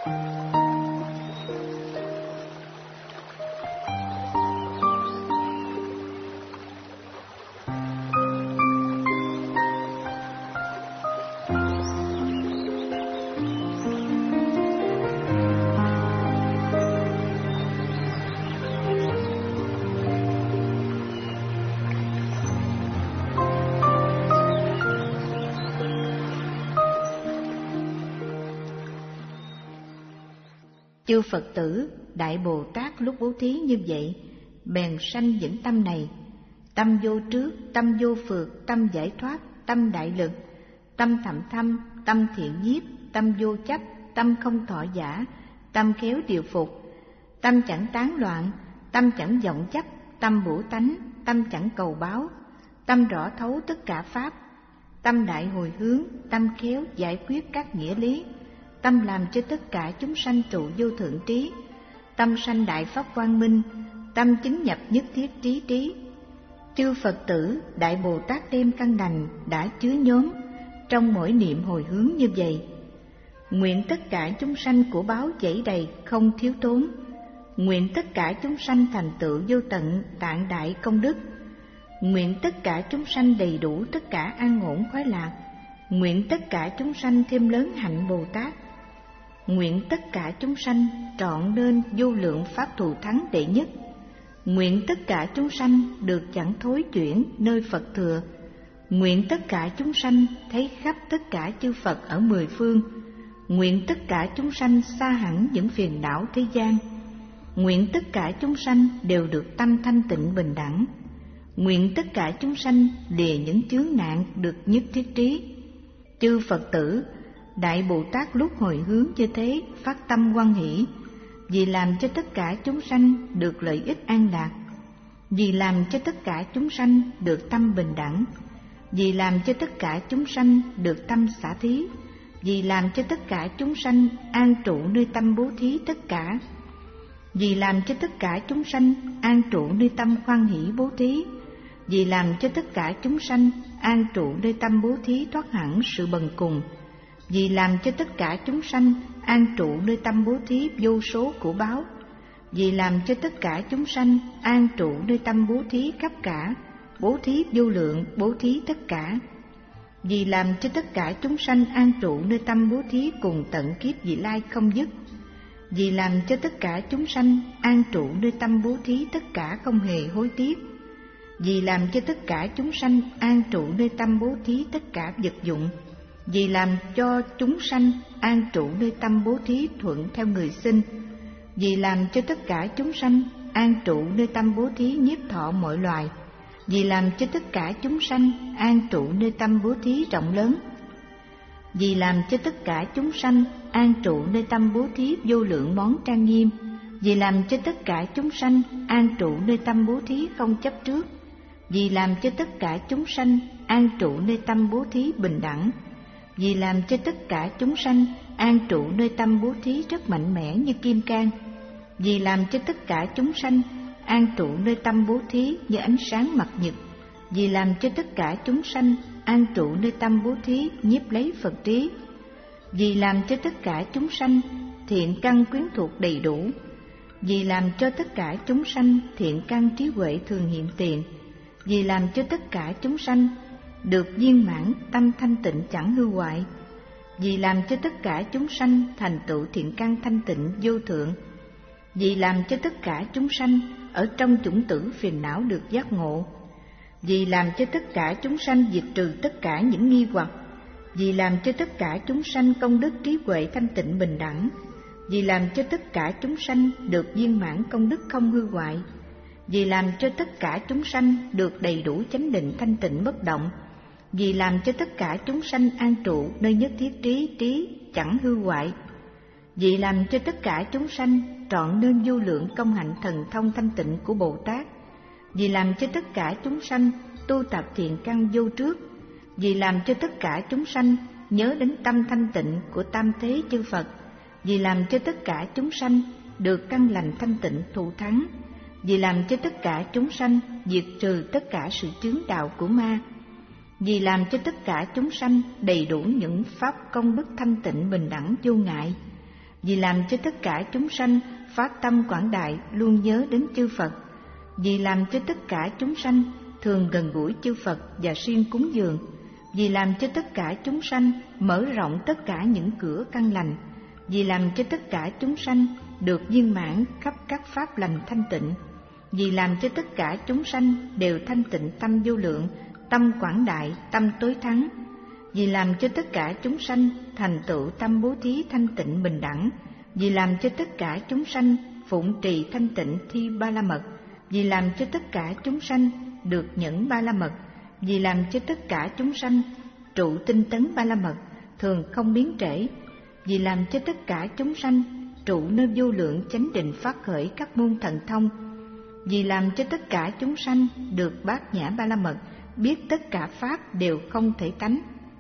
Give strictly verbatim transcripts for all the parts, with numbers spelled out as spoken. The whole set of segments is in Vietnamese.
Chư Phật tử, Đại Bồ Tát lúc bố thí như vậy, bèn sanh những tâm này: tâm vô trước, tâm vô phược, tâm giải thoát, tâm đại lực, tâm thậm thâm, tâm thiện nhiếp, tâm vô chấp, tâm không thọ giả, tâm khéo điều phục, tâm chẳng tán loạn, tâm chẳng vọng chấp, tâm bủa tánh, tâm chẳng cầu báo, tâm rõ thấu tất cả pháp, tâm đại hồi hướng, tâm khéo giải quyết các nghĩa lý, tâm làm cho tất cả chúng sanh trụ vô thượng trí, tâm sanh đại pháp quang minh, tâm chứng nhập nhất thiết trí trí. Chư Phật tử, Đại Bồ Tát đem căn lành đã chứa nhóm trong mỗi niệm hồi hướng như vậy. Nguyện tất cả chúng sanh của báo chảy đầy không thiếu thốn, nguyện tất cả chúng sanh thành tựu vô tận tạng đại công đức, nguyện tất cả chúng sanh đầy đủ tất cả an ổn khoái lạc, nguyện tất cả chúng sanh thêm lớn hạnh Bồ Tát, nguyện tất cả chúng sanh trọn nên vô lượng pháp thù thắng đệ nhất, nguyện tất cả chúng sanh được chẳng thối chuyển nơi Phật thừa, nguyện tất cả chúng sanh thấy khắp tất cả chư Phật ở mười phương, nguyện tất cả chúng sanh xa hẳn những phiền não thế gian, nguyện tất cả chúng sanh đều được tâm thanh tịnh bình đẳng, nguyện tất cả chúng sanh lìa những chướng nạn được nhất thiết trí. Chư Phật tử, Đại Bồ Tát lúc hồi hướng như thế phát tâm hoan hỷ, vì làm cho tất cả chúng sanh được lợi ích an lạc, vì làm cho tất cả chúng sanh được tâm bình đẳng, vì làm cho tất cả chúng sanh được tâm xả thí, vì làm cho tất cả chúng sanh an trụ nơi tâm bố thí tất cả, vì làm cho tất cả chúng sanh an trụ nơi tâm khoan hỷ bố thí, vì làm cho tất cả chúng sanh an trụ nơi tâm bố thí thoát hẳn sự bần cùng, vì làm cho tất cả chúng sanh an trụ nơi tâm bố thí vô số của báo, vì làm cho tất cả chúng sanh an trụ nơi tâm bố thí khắp cả, bố thí vô lượng, bố thí tất cả, vì làm cho tất cả chúng sanh an trụ nơi tâm bố thí cùng tận kiếp vị lai không dứt, vì làm cho tất cả chúng sanh an trụ nơi tâm bố thí tất cả không hề hối tiếc, vì làm cho tất cả chúng sanh an trụ nơi tâm bố thí tất cả vật dụng, vì làm cho chúng sanh an trụ nơi tâm bố thí thuận theo người sinh, vì làm cho tất cả chúng sanh an trụ nơi tâm bố thí nhiếp thọ mọi loài, vì làm cho tất cả chúng sanh an trụ nơi tâm bố thí rộng lớn, vì làm cho tất cả chúng sanh an trụ nơi tâm bố thí vô lượng món trang nghiêm, vì làm cho tất cả chúng sanh an trụ nơi tâm bố thí không chấp trước, vì làm cho tất cả chúng sanh an trụ nơi tâm bố thí bình đẳng, vì làm cho tất cả chúng sanh an trụ nơi tâm bố thí rất mạnh mẽ như kim cang, vì làm cho tất cả chúng sanh an trụ nơi tâm bố thí như ánh sáng mặt nhật, vì làm cho tất cả chúng sanh an trụ nơi tâm bố thí nhiếp lấy Phật trí, vì làm cho tất cả chúng sanh thiện căn quyến thuộc đầy đủ, vì làm cho tất cả chúng sanh thiện căn trí huệ thường hiện tiền, vì làm cho tất cả chúng sanh được viên mãn tâm thanh tịnh chẳng hư hoại, vì làm cho tất cả chúng sanh thành tựu thiện căn thanh tịnh vô thượng, vì làm cho tất cả chúng sanh ở trong chủng tử phiền não được giác ngộ, vì làm cho tất cả chúng sanh diệt trừ tất cả những nghi hoặc, vì làm cho tất cả chúng sanh công đức trí huệ thanh tịnh bình đẳng, vì làm cho tất cả chúng sanh được viên mãn công đức không hư hoại, vì làm cho tất cả chúng sanh được đầy đủ chánh định thanh tịnh bất động, vì làm cho tất cả chúng sanh an trụ nơi nhất thiết trí trí chẳng hư hoại, vì làm cho tất cả chúng sanh trọn nên vô lượng công hạnh thần thông thanh tịnh của Bồ Tát, vì làm cho tất cả chúng sanh tu tập thiện căn vô trước, vì làm cho tất cả chúng sanh nhớ đến tâm thanh tịnh của tam thế chư Phật, vì làm cho tất cả chúng sanh được căn lành thanh tịnh thù thắng, vì làm cho tất cả chúng sanh diệt trừ tất cả sự chướng đạo của ma, vì làm cho tất cả chúng sanh đầy đủ những pháp công đức thanh tịnh bình đẳng vô ngại, vì làm cho tất cả chúng sanh phát tâm quảng đại luôn nhớ đến chư Phật, vì làm cho tất cả chúng sanh thường gần gũi chư Phật và siêng cúng dường, vì làm cho tất cả chúng sanh mở rộng tất cả những cửa căn lành, vì làm cho tất cả chúng sanh được viên mãn khắp các pháp lành thanh tịnh, vì làm cho tất cả chúng sanh đều thanh tịnh tâm vô lượng, tâm quảng đại, tâm tối thắng, vì làm cho tất cả chúng sanh thành tựu tâm bố thí thanh tịnh bình đẳng, vì làm cho tất cả chúng sanh phụng trì thanh tịnh thi ba la mật, vì làm cho tất cả chúng sanh được nhẫn ba la mật, vì làm cho tất cả chúng sanh trụ tinh tấn ba la mật thường không biến trễ, vì làm cho tất cả chúng sanh trụ nơi vô lượng chánh định phát khởi các môn thần thông, vì làm cho tất cả chúng sanh được bát nhã ba la mật, biết tất cả pháp đều không thể tánh,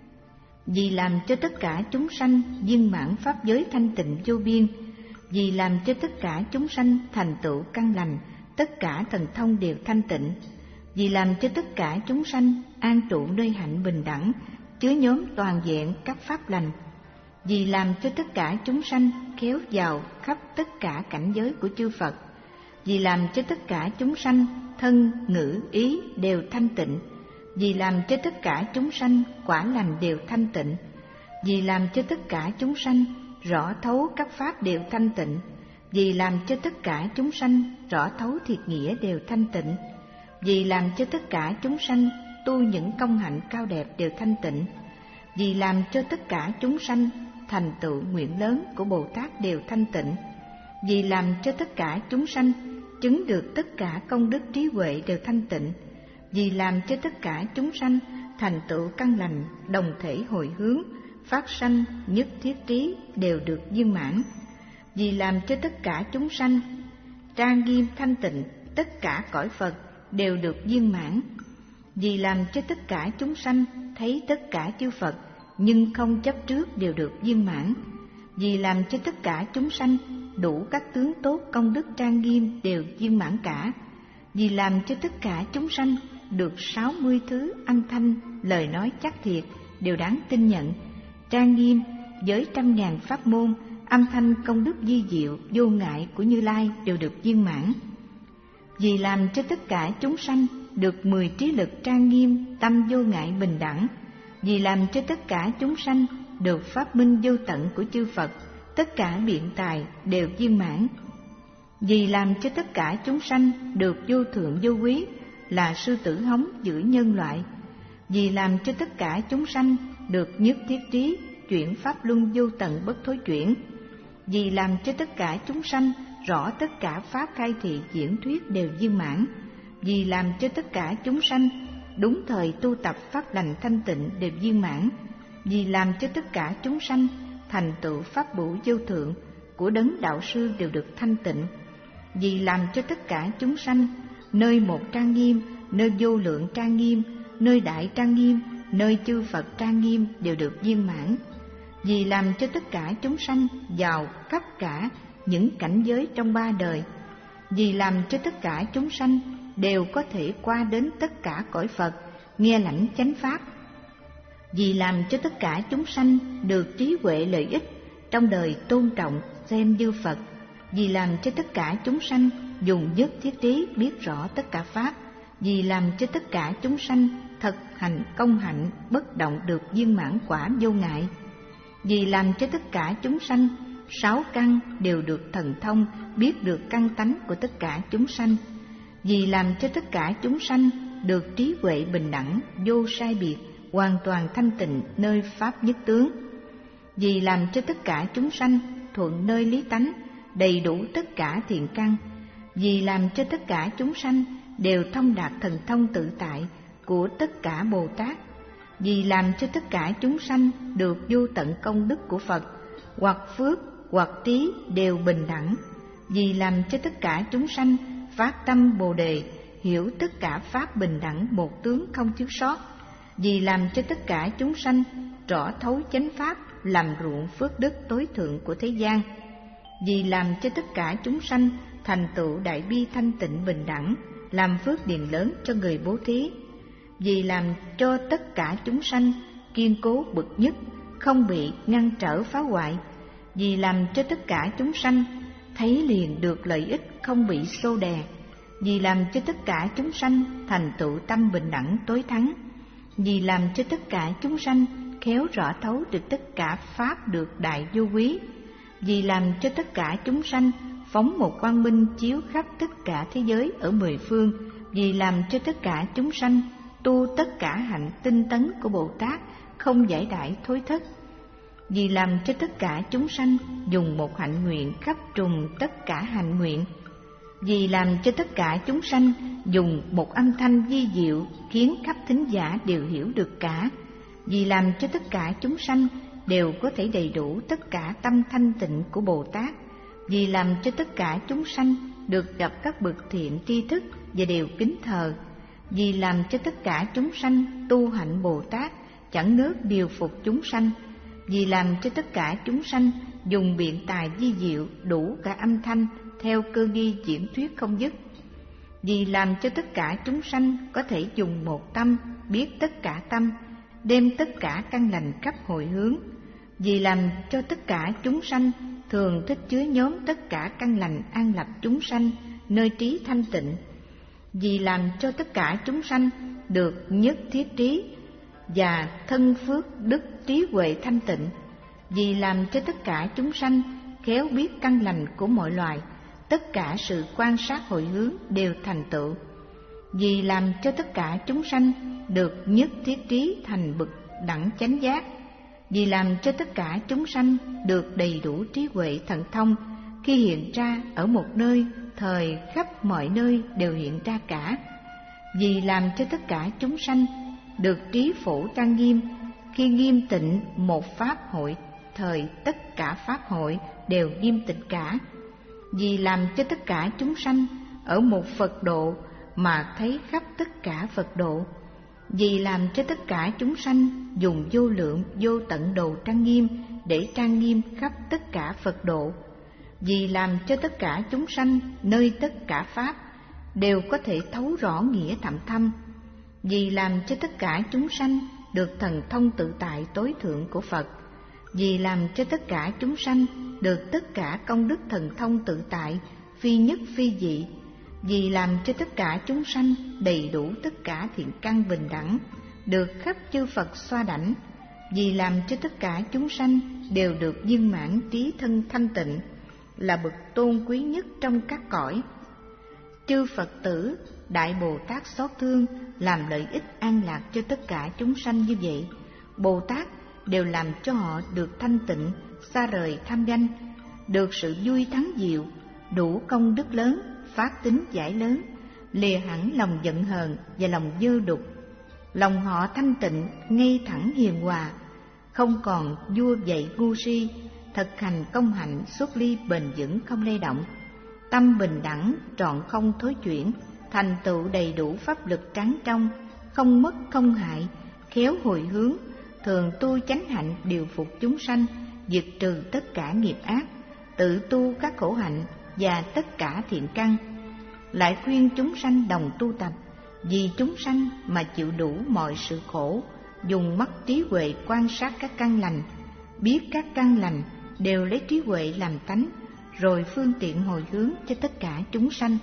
vì làm cho tất cả chúng sanh viên mãn pháp giới thanh tịnh vô biên, vì làm cho tất cả chúng sanh thành tựu căn lành, tất cả thần thông đều thanh tịnh, vì làm cho tất cả chúng sanh an trụ nơi hạnh bình đẳng, chứa nhóm toàn vẹn các pháp lành, vì làm cho tất cả chúng sanh khéo vào khắp tất cả cảnh giới của chư Phật, vì làm cho tất cả chúng sanh thân, ngữ, ý đều thanh tịnh, vì làm cho tất cả chúng sanh quả lành đều thanh tịnh, vì làm cho tất cả chúng sanh rõ thấu các pháp đều thanh tịnh, vì làm cho tất cả chúng sanh rõ thấu thiệt nghĩa đều thanh tịnh, vì làm cho tất cả chúng sanh tu những công hạnh cao đẹp đều thanh tịnh, vì làm cho tất cả chúng sanh thành tựu nguyện lớn của Bồ Tát đều thanh tịnh, vì làm cho tất cả chúng sanh chứng được tất cả công đức trí huệ đều thanh tịnh, vì làm cho tất cả chúng sanh thành tựu căn lành đồng thể hồi hướng, phát sanh nhất thiết trí đều được viên mãn, vì làm cho tất cả chúng sanh trang nghiêm thanh tịnh, tất cả cõi Phật đều được viên mãn, vì làm cho tất cả chúng sanh thấy tất cả chư Phật nhưng không chấp trước đều được viên mãn, vì làm cho tất cả chúng sanh đủ các tướng tốt công đức trang nghiêm đều viên mãn cả, vì làm cho tất cả chúng sanh được sáu mươi thứ âm thanh lời nói chắc thiệt đều đáng tin nhận, trang nghiêm với trăm ngàn pháp môn âm thanh công đức vi diệu vô ngại của Như Lai đều được viên mãn, vì làm cho tất cả chúng sanh được mười trí lực trang nghiêm tâm vô ngại bình đẳng, vì làm cho tất cả chúng sanh được pháp minh vô tận của chư Phật, tất cả biện tài đều viên mãn, vì làm cho tất cả chúng sanh được vô thượng vô quý là sư tử hống giữ nhân loại, vì làm cho tất cả chúng sanh được nhất thiết trí chuyển pháp luân vô tận bất thối chuyển, vì làm cho tất cả chúng sanh rõ tất cả pháp khai thị diễn thuyết đều viên mãn, vì làm cho tất cả chúng sanh đúng thời tu tập pháp lành thanh tịnh đều viên mãn, vì làm cho tất cả chúng sanh thành tựu pháp bổ vô thượng của đấng đạo sư đều được thanh tịnh, vì làm cho tất cả chúng sanh nơi một trang nghiêm, nơi vô lượng trang nghiêm, nơi đại trang nghiêm, nơi chư Phật trang nghiêm đều được viên mãn, vì làm cho tất cả chúng sanh vào khắp cả những cảnh giới trong ba đời, vì làm cho tất cả chúng sanh đều có thể qua đến tất cả cõi Phật nghe lãnh chánh pháp, vì làm cho tất cả chúng sanh được trí huệ lợi ích trong đời tôn trọng xem như Phật, vì làm cho tất cả chúng sanh dùng nhất thiết trí biết rõ tất cả pháp, vì làm cho tất cả chúng sanh thực hành công hạnh bất động được viên mãn quả vô ngại, vì làm cho tất cả chúng sanh sáu căn đều được thần thông biết được căn tánh của tất cả chúng sanh, vì làm cho tất cả chúng sanh được trí huệ bình đẳng vô sai biệt hoàn toàn thanh tịnh nơi pháp nhất tướng, vì làm cho tất cả chúng sanh thuận nơi lý tánh đầy đủ tất cả thiện căn, vì làm cho tất cả chúng sanh đều thông đạt thần thông tự tại của tất cả Bồ Tát, vì làm cho tất cả chúng sanh được vô tận công đức của Phật, hoặc phước hoặc trí đều bình đẳng, vì làm cho tất cả chúng sanh phát tâm Bồ đề hiểu tất cả pháp bình đẳng một tướng không thiếu sót, vì làm cho tất cả chúng sanh rõ thấu chánh pháp làm ruộng phước đức tối thượng của thế gian, vì làm cho tất cả chúng sanh thành tựu đại bi thanh tịnh bình đẳng làm phước điền lớn cho người bố thí, vì làm cho tất cả chúng sanh kiên cố bậc nhất không bị ngăn trở phá hoại, vì làm cho tất cả chúng sanh thấy liền được lợi ích không bị xô đè, vì làm cho tất cả chúng sanh thành tựu tâm bình đẳng tối thắng, vì làm cho tất cả chúng sanh khéo rõ thấu được tất cả pháp được đại vô quý, vì làm cho tất cả chúng sanh phóng một quang minh chiếu khắp tất cả thế giới ở mười phương, vì làm cho tất cả chúng sanh tu tất cả hạnh tinh tấn của Bồ Tát không giải đãi thối thất, vì làm cho tất cả chúng sanh dùng một hạnh nguyện khắp trùng tất cả hạnh nguyện, vì làm cho tất cả chúng sanh dùng một âm thanh vi diệu khiến khắp thính giả đều hiểu được cả, vì làm cho tất cả chúng sanh đều có thể đầy đủ tất cả tâm thanh tịnh của Bồ Tát, vì làm cho tất cả chúng sanh được gặp các bậc thiện tri thức và đều kính thờ, vì làm cho tất cả chúng sanh tu hạnh Bồ Tát chẳng ngớt điều phục chúng sanh, vì làm cho tất cả chúng sanh dùng biện tài vi diệu đủ cả âm thanh theo cơ nghi diễn thuyết không dứt, vì làm cho tất cả chúng sanh có thể dùng một tâm biết tất cả tâm, đem tất cả căn lành khắp hồi hướng, vì làm cho tất cả chúng sanh thường thích chứa nhóm tất cả căn lành an lập chúng sanh nơi trí thanh tịnh, vì làm cho tất cả chúng sanh được nhất thiết trí và thân phước đức trí huệ thanh tịnh, vì làm cho tất cả chúng sanh khéo biết căn lành của mọi loài, tất cả sự quan sát hồi hướng đều thành tựu, vì làm cho tất cả chúng sanh được nhất thiết trí thành bậc đẳng chánh giác, vì làm cho tất cả chúng sanh được đầy đủ trí huệ thần thông, khi hiện ra ở một nơi, thời khắp mọi nơi đều hiện ra cả, vì làm cho tất cả chúng sanh được trí phổ trang nghiêm, khi nghiêm tịnh một pháp hội, thời tất cả pháp hội đều nghiêm tịnh cả, vì làm cho tất cả chúng sanh ở một Phật độ mà thấy khắp tất cả Phật độ, vì làm cho tất cả chúng sanh dùng vô lượng vô tận đồ trang nghiêm để trang nghiêm khắp tất cả Phật độ, vì làm cho tất cả chúng sanh nơi tất cả pháp đều có thể thấu rõ nghĩa thậm thâm, vì làm cho tất cả chúng sanh được thần thông tự tại tối thượng của Phật, vì làm cho tất cả chúng sanh được tất cả công đức thần thông tự tại phi nhất phi dị, vì làm cho tất cả chúng sanh đầy đủ tất cả thiện căn bình đẳng, được khắp chư Phật xoa đảnh, vì làm cho tất cả chúng sanh đều được viên mãn trí thân thanh tịnh, là bậc tôn quý nhất trong các cõi. Chư Phật tử, Đại Bồ Tát xót thương làm lợi ích an lạc cho tất cả chúng sanh như vậy. Bồ Tát đều làm cho họ được thanh tịnh, xa rời tham danh, được sự vui thắng diệu, đủ công đức lớn, phát tính giải lớn, lìa hẳn lòng giận hờn và lòng dơ đục. Lòng họ thanh tịnh, ngay thẳng hiền hòa, không còn vua dạy ngu si, thực hành công hạnh xuất ly bền vững không lay động, tâm bình đẳng trọn không thối chuyển, thành tựu đầy đủ pháp lực trắng trong, không mất không hại, khéo hồi hướng, thường tu chánh hạnh điều phục chúng sanh, diệt trừ tất cả nghiệp ác, tự tu các khổ hạnh và tất cả thiện căn, lại khuyên chúng sanh đồng tu tập, vì chúng sanh mà chịu đủ mọi sự khổ, dùng mắt trí huệ quan sát các căn lành, biết các căn lành đều lấy trí huệ làm tánh, rồi phương tiện hồi hướng cho tất cả chúng sanh.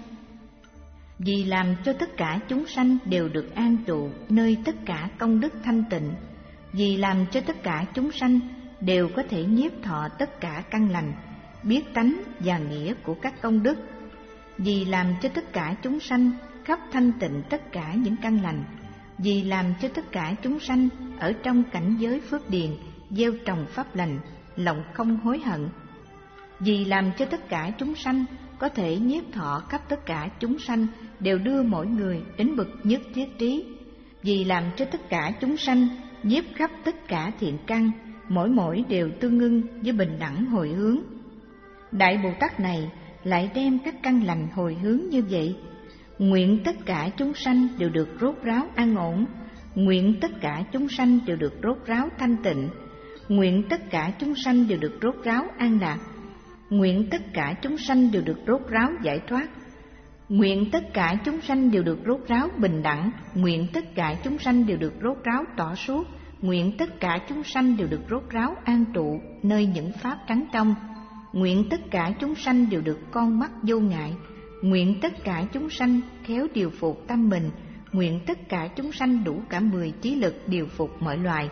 Vì làm cho tất cả chúng sanh đều được an trụ nơi tất cả công đức thanh tịnh, vì làm cho tất cả chúng sanh đều có thể nhiếp thọ tất cả căn lành, biết tánh và nghĩa của các công đức, vì làm cho tất cả chúng sanh khắp thanh tịnh tất cả những căn lành, vì làm cho tất cả chúng sanh ở trong cảnh giới phước điền gieo trồng pháp lành, lòng không hối hận, vì làm cho tất cả chúng sanh có thể nhiếp thọ khắp tất cả chúng sanh đều đưa mỗi người đến bậc nhất thiết trí, vì làm cho tất cả chúng sanh nhiếp khắp tất cả thiện căn, mỗi mỗi đều tương ưng với bình đẳng hồi hướng. Đại Bồ Tát này lại đem các căn lành hồi hướng như vậy, nguyện tất cả chúng sanh đều được rốt ráo an ổn, nguyện tất cả chúng sanh đều được rốt ráo thanh tịnh, nguyện tất cả chúng sanh đều được rốt ráo an lạc, nguyện tất cả chúng sanh đều được rốt ráo giải thoát, nguyện tất cả chúng sanh đều được rốt ráo bình đẳng, nguyện tất cả chúng sanh đều được rốt ráo tỏ suốt, nguyện tất cả chúng sanh đều được rốt ráo an trụ nơi những pháp trắng trong. Nguyện tất cả chúng sanh đều được con mắt vô ngại. Nguyện tất cả chúng sanh khéo điều phục tâm mình. Nguyện tất cả chúng sanh đủ cả mười trí lực điều phục mọi loài.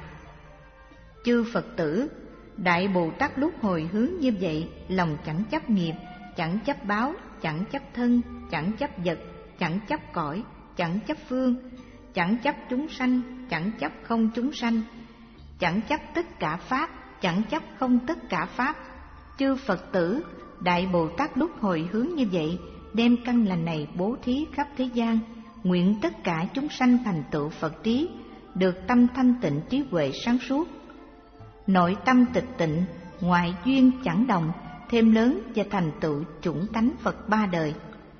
Chư Phật tử, Đại Bồ Tát lúc hồi hướng như vậy, lòng chẳng chấp nghiệp, chẳng chấp báo, chẳng chấp thân, chẳng chấp vật, chẳng chấp cõi, chẳng chấp phương, chẳng chấp chúng sanh, chẳng chấp không chúng sanh, chẳng chấp tất cả pháp, chẳng chấp không tất cả pháp. Chư Phật tử, Đại Bồ Tát lúc hồi hướng như vậy, đem căn lành này bố thí khắp thế gian, nguyện tất cả chúng sanh thành tựu Phật trí, được tâm thanh tịnh trí huệ sáng suốt. Nội tâm tịch tịnh, ngoại duyên chẳng đồng, thêm lớn và thành tựu chủng tánh Phật ba đời.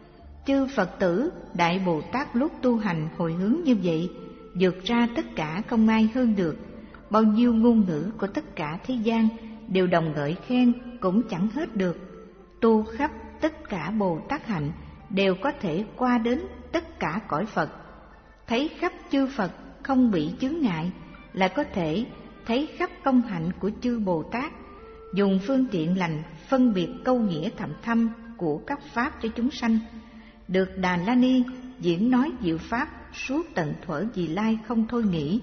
Chư Phật tử, Đại Bồ Tát lúc tu hành hồi hướng như vậy, vượt ra tất cả không ai hơn được. Bao nhiêu ngôn ngữ của tất cả thế gian đều đồng ngợi khen cũng chẳng hết được. Tu khắp tất cả Bồ Tát hạnh đều có thể qua đến tất cả cõi Phật. Thấy khắp chư Phật không bị chướng ngại, là có thể thấy khắp công hạnh của chư Bồ Tát, dùng phương tiện lành phân biệt câu nghĩa thậm thâm của các pháp cho chúng sanh. Được Đà La Ni diễn nói diệu pháp suốt tận thuở vì lai không thôi nghỉ.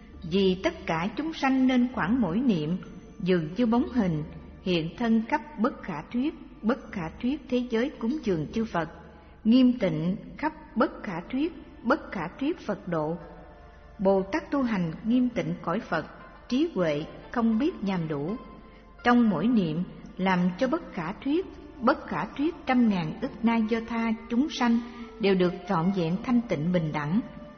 Vì tất cả chúng sanh nên khoảng mỗi niệm, dường như bóng hình hiện thân khắp bất khả thuyết, bất khả thuyết thế giới cúng dường chư Phật, nghiêm tịnh khắp bất khả thuyết, bất khả thuyết Phật độ. Bồ Tát tu hành nghiêm tịnh cõi Phật, trí huệ không biết nhàm đủ. Trong mỗi niệm làm cho bất khả thuyết, bất khả thuyết trăm ngàn ức na do tha chúng sanh đều được trọn vẹn thanh tịnh bình đẳng.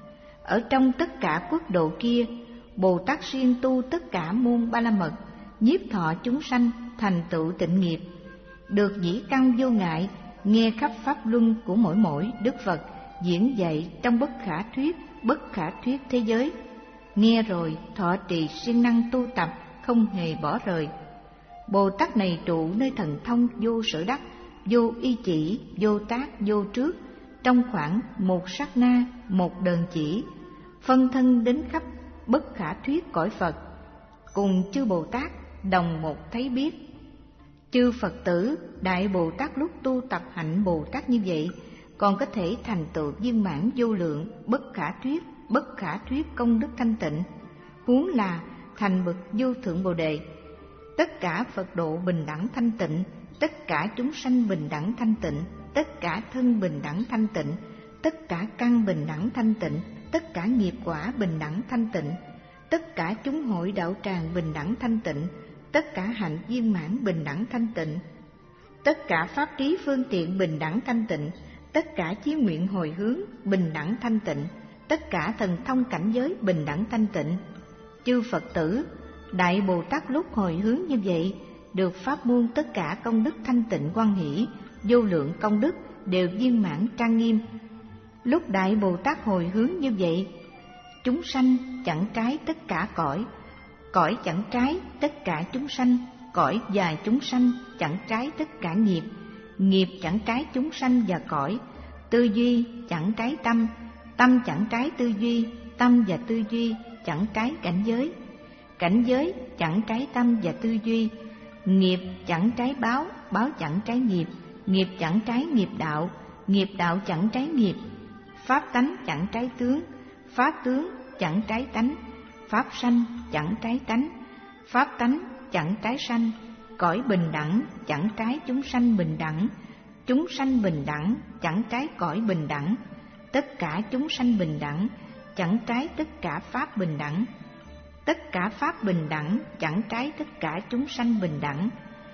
Ở trong tất cả quốc độ kia, Bồ Tát siêng tu tất cả môn ba la mật, nhiếp thọ chúng sanh thành tựu tịnh nghiệp, được dĩ căn vô ngại, nghe khắp pháp luân của mỗi mỗi Đức Phật diễn dạy trong bất khả thuyết, bất khả thuyết thế giới. Nghe rồi thọ trì siêng năng tu tập, không hề bỏ rời. Bồ Tát này trụ nơi thần thông vô sở đắc, vô y chỉ, vô tác, vô trước, trong khoảng một sát na, một đờn chỉ, phân thân đến khắp bất khả thuyết cõi Phật, cùng chư Bồ Tát đồng một thấy biết. Chư Phật tử, Đại Bồ Tát lúc tu tập hạnh Bồ Tát như vậy, còn có thể thành tựu viên mãn vô lượng, bất khả thuyết, bất khả thuyết công đức thanh tịnh, huống là thành bậc vô thượng Bồ Đề. Tất cả Phật độ bình đẳng thanh tịnh, tất cả chúng sanh bình đẳng thanh tịnh, tất cả thân bình đẳng thanh tịnh, tất cả căn bình đẳng thanh tịnh, tất cả nghiệp quả bình đẳng thanh tịnh, tất cả chúng hội đạo tràng bình đẳng thanh tịnh, tất cả hạnh viên mãn bình đẳng thanh tịnh, tất cả pháp trí phương tiện bình đẳng thanh tịnh, tất cả chí nguyện hồi hướng bình đẳng thanh tịnh, tất cả thần thông cảnh giới bình đẳng thanh tịnh. Chư Phật tử, Đại Bồ Tát lúc hồi hướng như vậy, được pháp môn tất cả công đức thanh tịnh hoan hỷ, vô lượng công đức đều viên mãn trang nghiêm. Lúc Đại Bồ Tát hồi hướng như vậy, chúng sanh chẳng trái tất cả cõi, cõi chẳng trái tất cả chúng sanh, cõi và chúng sanh chẳng trái tất cả nghiệp, nghiệp chẳng trái chúng sanh và cõi, tư duy chẳng trái tâm, tâm chẳng trái tư duy, tâm và tư duy chẳng trái cảnh giới, cảnh giới chẳng trái tâm và tư duy, nghiệp chẳng trái báo, báo chẳng trái nghiệp, nghiệp chẳng trái nghiệp đạo, nghiệp đạo chẳng trái nghiệp, pháp tánh chẳng trái tướng, pháp tướng chẳng trái tánh, pháp sanh chẳng trái tánh, pháp tánh chẳng trái sanh, cõi bình đẳng chẳng trái chúng sanh bình đẳng, chúng sanh bình đẳng chẳng trái cõi bình đẳng, tất cả chúng sanh bình đẳng chẳng trái tất cả pháp bình đẳng, tất cả pháp bình đẳng chẳng trái tất cả chúng sanh bình đẳng,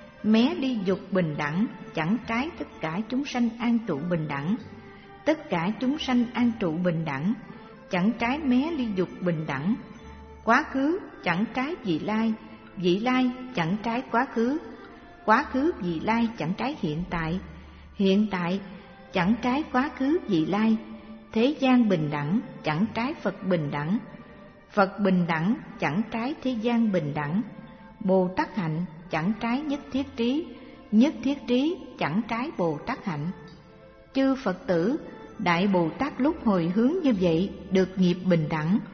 mé ly dục bình đẳng chẳng trái tất cả chúng sanh an trụ bình đẳng, tất cả chúng sanh an trụ bình đẳng chẳng trái mé ly dục bình đẳng, quá khứ chẳng trái vị lai, vị lai chẳng trái quá khứ, quá khứ vị lai chẳng trái hiện tại, hiện tại chẳng trái quá khứ vị lai, thế gian bình đẳng chẳng trái Phật bình đẳng, Phật bình đẳng chẳng trái thế gian bình đẳng, Bồ Tát hạnh chẳng trái nhất thiết trí, nhất thiết trí chẳng trái Bồ Tát hạnh. Chư Phật tử, Đại Bồ Tát lúc hồi hướng như vậy được nghiệp bình đẳng,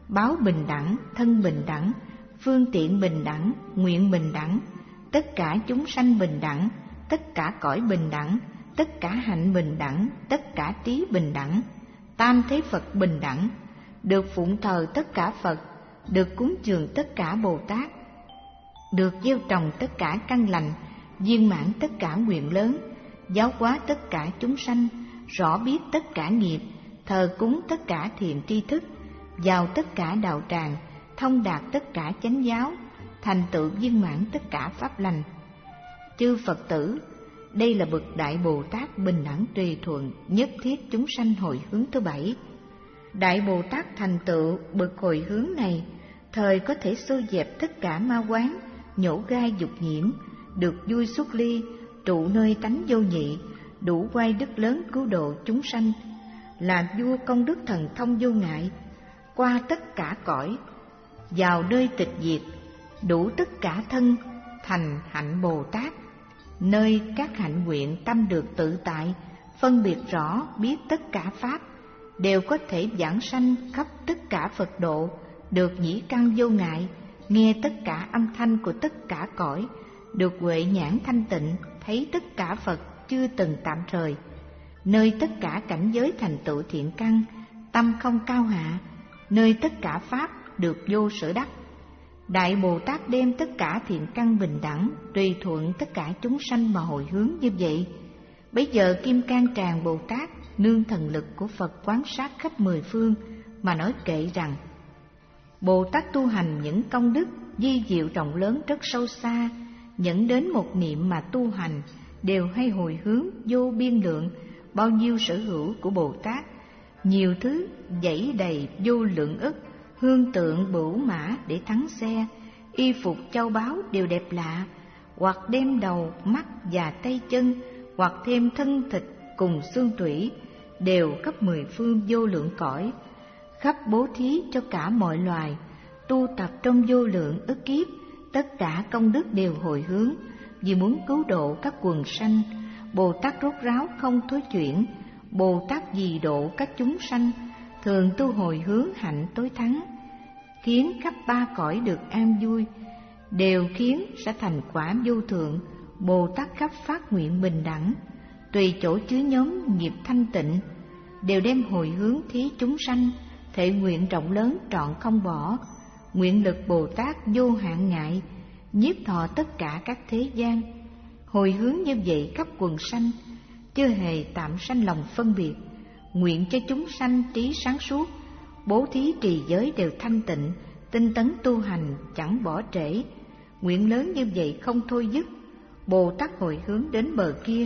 báo bình đẳng, thân bình đẳng, phương tiện bình đẳng, nguyện bình đẳng, tất cả chúng sanh bình đẳng, tất cả cõi bình đẳng, tất cả hạnh bình đẳng, tất cả trí bình đẳng, tam thế Phật bình đẳng, được phụng thờ tất cả Phật, được cúng dường tất cả Bồ Tát, được gieo trồng tất cả căn lành, viên mãn tất cả nguyện lớn, giáo hóa tất cả chúng sanh, rõ biết tất cả nghiệp, thờ cúng tất cả thiện tri thức, vào tất cả đạo tràng, thông đạt tất cả chánh giáo, thành tựu viên mãn tất cả pháp lành. Chư Phật tử, đây là bậc Đại Bồ Tát bình đẳng tùy thuận, nhất thiết chúng sanh hồi hướng thứ bảy. Đại Bồ Tát thành tựu bậc hồi hướng này, thời có thể xô dẹp tất cả ma quán, nhổ gai dục nhiễm, được vui xuất ly, trụ nơi tánh vô nhị, đủ oai đức lớn cứu độ chúng sanh, là vua công đức thần thông vô ngại, qua tất cả cõi, vào nơi tịch diệt, đủ tất cả thân, thành hạnh Bồ Tát, nơi các hạnh nguyện tâm được tự tại, phân biệt rõ biết tất cả pháp, đều có thể giảng sanh khắp tất cả Phật độ, được nhĩ căn vô ngại, nghe tất cả âm thanh của tất cả cõi, được huệ nhãn thanh tịnh, thấy tất cả Phật chưa từng tạm thời, nơi tất cả cảnh giới thành tựu thiện căn, tâm không cao hạ, nơi tất cả pháp được vô sở đắc. Đại Bồ Tát đem tất cả thiện căn bình đẳng, tùy thuận tất cả chúng sanh mà hồi hướng như vậy. Bây giờ Kim Cang Tràng Bồ Tát nương thần lực của Phật quán sát khắp mười phương mà nói kệ rằng: Bồ Tát tu hành những công đức vi diệu rộng lớn rất sâu xa, dẫn đến một niệm mà tu hành đều hay hồi hướng vô biên lượng, bao nhiêu sở hữu của Bồ Tát, nhiều thứ dãy đầy vô lượng ức, hương tượng bửu mã để thắng xe, y phục châu báu đều đẹp lạ, hoặc đem đầu, mắt và tay chân, hoặc thêm thân thịt cùng xương tủy, đều khắp mười phương vô lượng cõi, khắp bố thí cho cả mọi loài, tu tập trong vô lượng ức kiếp, tất cả công đức đều hồi hướng, vì muốn cứu độ các quần sanh. Bồ Tát rốt ráo không thối chuyển, Bồ Tát vì độ các chúng sanh, thường tu hồi hướng hạnh tối thắng, khiến khắp ba cõi được an vui, đều khiến sẽ thành quả vô thượng. Bồ Tát khắp phát nguyện bình đẳng, tùy chỗ chứa nhóm nghiệp thanh tịnh, đều đem hồi hướng thí chúng sanh, thệ nguyện rộng lớn trọn không bỏ. Nguyện lực Bồ Tát vô hạn ngại, nhiếp thọ tất cả các thế gian, hồi hướng như vậy khắp quần sanh, chưa hề tạm sanh lòng phân biệt. Nguyện cho chúng sanh trí sáng suốt, bố thí trì giới đều thanh tịnh, tinh tấn tu hành chẳng bỏ trễ. Nguyện lớn như vậy không thôi dứt, Bồ Tát hồi hướng đến bờ kia,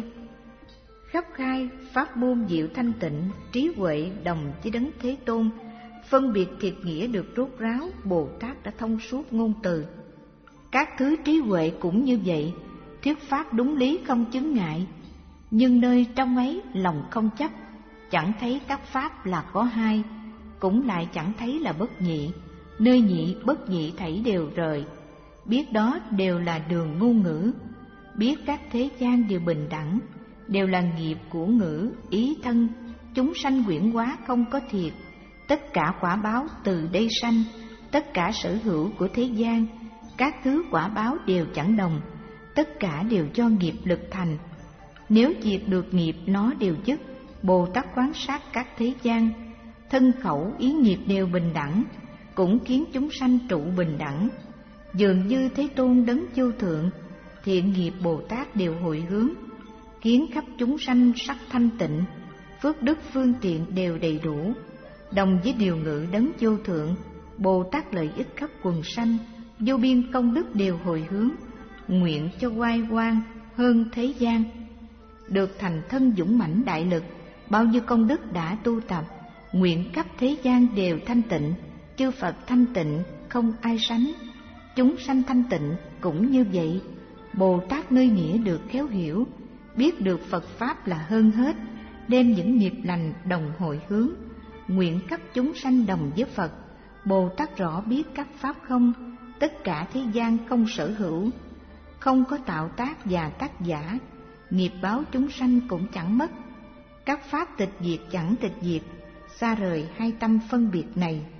khắp khai pháp môn diệu thanh tịnh, trí huệ đồng với Đấng Thế Tôn, phân biệt thiệt nghĩa được rốt ráo. Bồ Tát đã thông suốt ngôn từ. Các thứ trí huệ cũng như vậy, thuyết pháp đúng lý không chướng ngại, nhưng nơi trong ấy lòng không chấp, chẳng thấy các pháp là có hai, cũng lại chẳng thấy là bất nhị. Nơi nhị bất nhị thảy đều rời, biết đó đều là đường ngôn ngữ, biết các thế gian đều bình đẳng, đều là nghiệp của ngữ ý thân, chúng sanh quyển hóa không có thiệt. Tất cả quả báo từ đây sanh, tất cả sở hữu của thế gian, các thứ quả báo đều chẳng đồng, tất cả đều do nghiệp lực thành. Nếu diệt được nghiệp nó đều dứt. Bồ Tát quán sát các thế gian, thân khẩu ý nghiệp đều bình đẳng, cũng khiến chúng sanh trụ bình đẳng. Dường như Thế Tôn đấng vô thượng, thiện nghiệp Bồ Tát đều hồi hướng, khiến khắp chúng sanh sắc thanh tịnh, phước đức phương tiện đều đầy đủ. Đồng với điều ngự đấng vô thượng, Bồ Tát lợi ích khắp quần sanh, vô biên công đức đều hồi hướng, nguyện cho oai quang hơn thế gian, được thành thân dũng mãnh đại lực. Bao nhiêu công đức đã tu tập, nguyện khắp thế gian đều thanh tịnh, chư Phật thanh tịnh không ai sánh, chúng sanh thanh tịnh cũng như vậy. Bồ Tát nơi nghĩa được khéo hiểu, biết được Phật Pháp là hơn hết, đem những nghiệp lành đồng hồi hướng, nguyện khắp chúng sanh đồng với Phật. Bồ Tát rõ biết các Pháp không, tất cả thế gian không sở hữu, không có tạo tác và tác giả, nghiệp báo chúng sanh cũng chẳng mất. Các Pháp tịch diệt chẳng tịch diệt, xa rời hai tâm phân biệt này.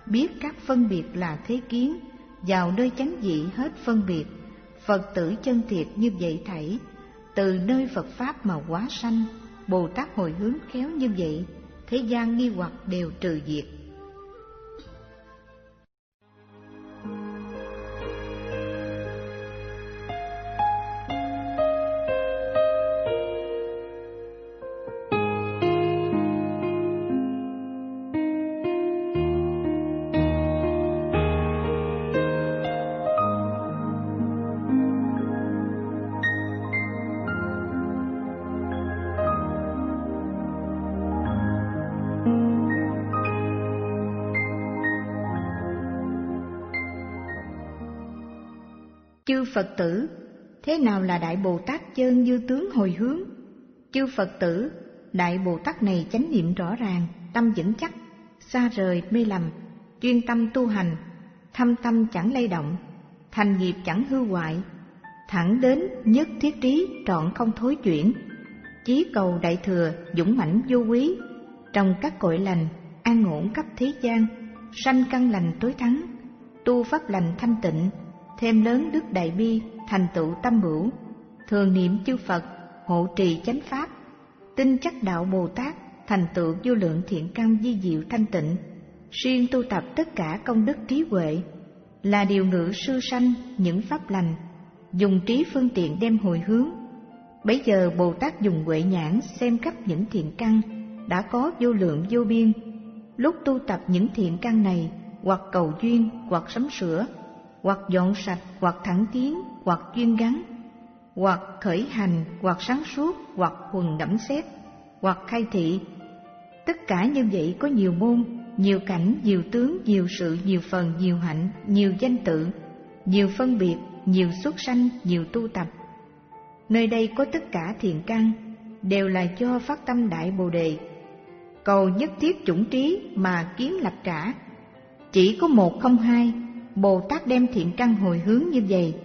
biết các phân biệt là thế kiến, vào nơi chánh dị hết phân biệt. Phật tử chân thiệt như vậy thảy, từ nơi Phật Pháp mà hóa sanh. Bồ Tát hồi hướng khéo như vậy, thế gian nghi hoặc đều trừ diệt. Chư Phật tử, thế nào là Đại Bồ Tát chân như tướng hồi hướng? Chư Phật tử, Đại Bồ Tát này chánh niệm rõ ràng, tâm vững chắc, xa rời mê lầm, chuyên tâm tu hành, thâm tâm chẳng lay động, thành nghiệp chẳng hư hoại, thẳng đến nhất thiết trí trọn không thối chuyển, chí cầu đại thừa dũng mãnh vô quý, trong các cội lành an ổn khắp thế gian, sanh căn lành tối thắng, tu pháp lành thanh tịnh, thêm lớn đức đại bi, thành tựu tâm bửu, thường niệm chư Phật, hộ trì chánh pháp, tin chắc đạo Bồ Tát, thành tựu vô lượng thiện căn vi diệu thanh tịnh, siêng tu tập tất cả công đức trí huệ, là điều ngự sư sanh những pháp lành, dùng trí phương tiện đem hồi hướng. Bấy giờ Bồ Tát dùng huệ nhãn xem khắp những thiện căn đã có vô lượng vô biên. Lúc tu tập những thiện căn này, hoặc cầu duyên, hoặc sắm sửa, hoặc dọn sạch, hoặc thẳng tiến, hoặc duyên gắn, hoặc khởi hành, hoặc sáng suốt, hoặc huần đẫm xét, hoặc khai thị. Tất cả như vậy có nhiều môn, nhiều cảnh, nhiều tướng, nhiều sự, nhiều phần, nhiều hạnh, nhiều danh tự, nhiều phân biệt, nhiều xuất sanh, nhiều tu tập. Nơi đây có tất cả thiện căn, đều là do phát tâm Đại Bồ Đề, cầu nhất thiết chủng trí mà kiến lập trả. Chỉ có một không hai, Bồ Tát đem thiện căn hồi hướng như vậy.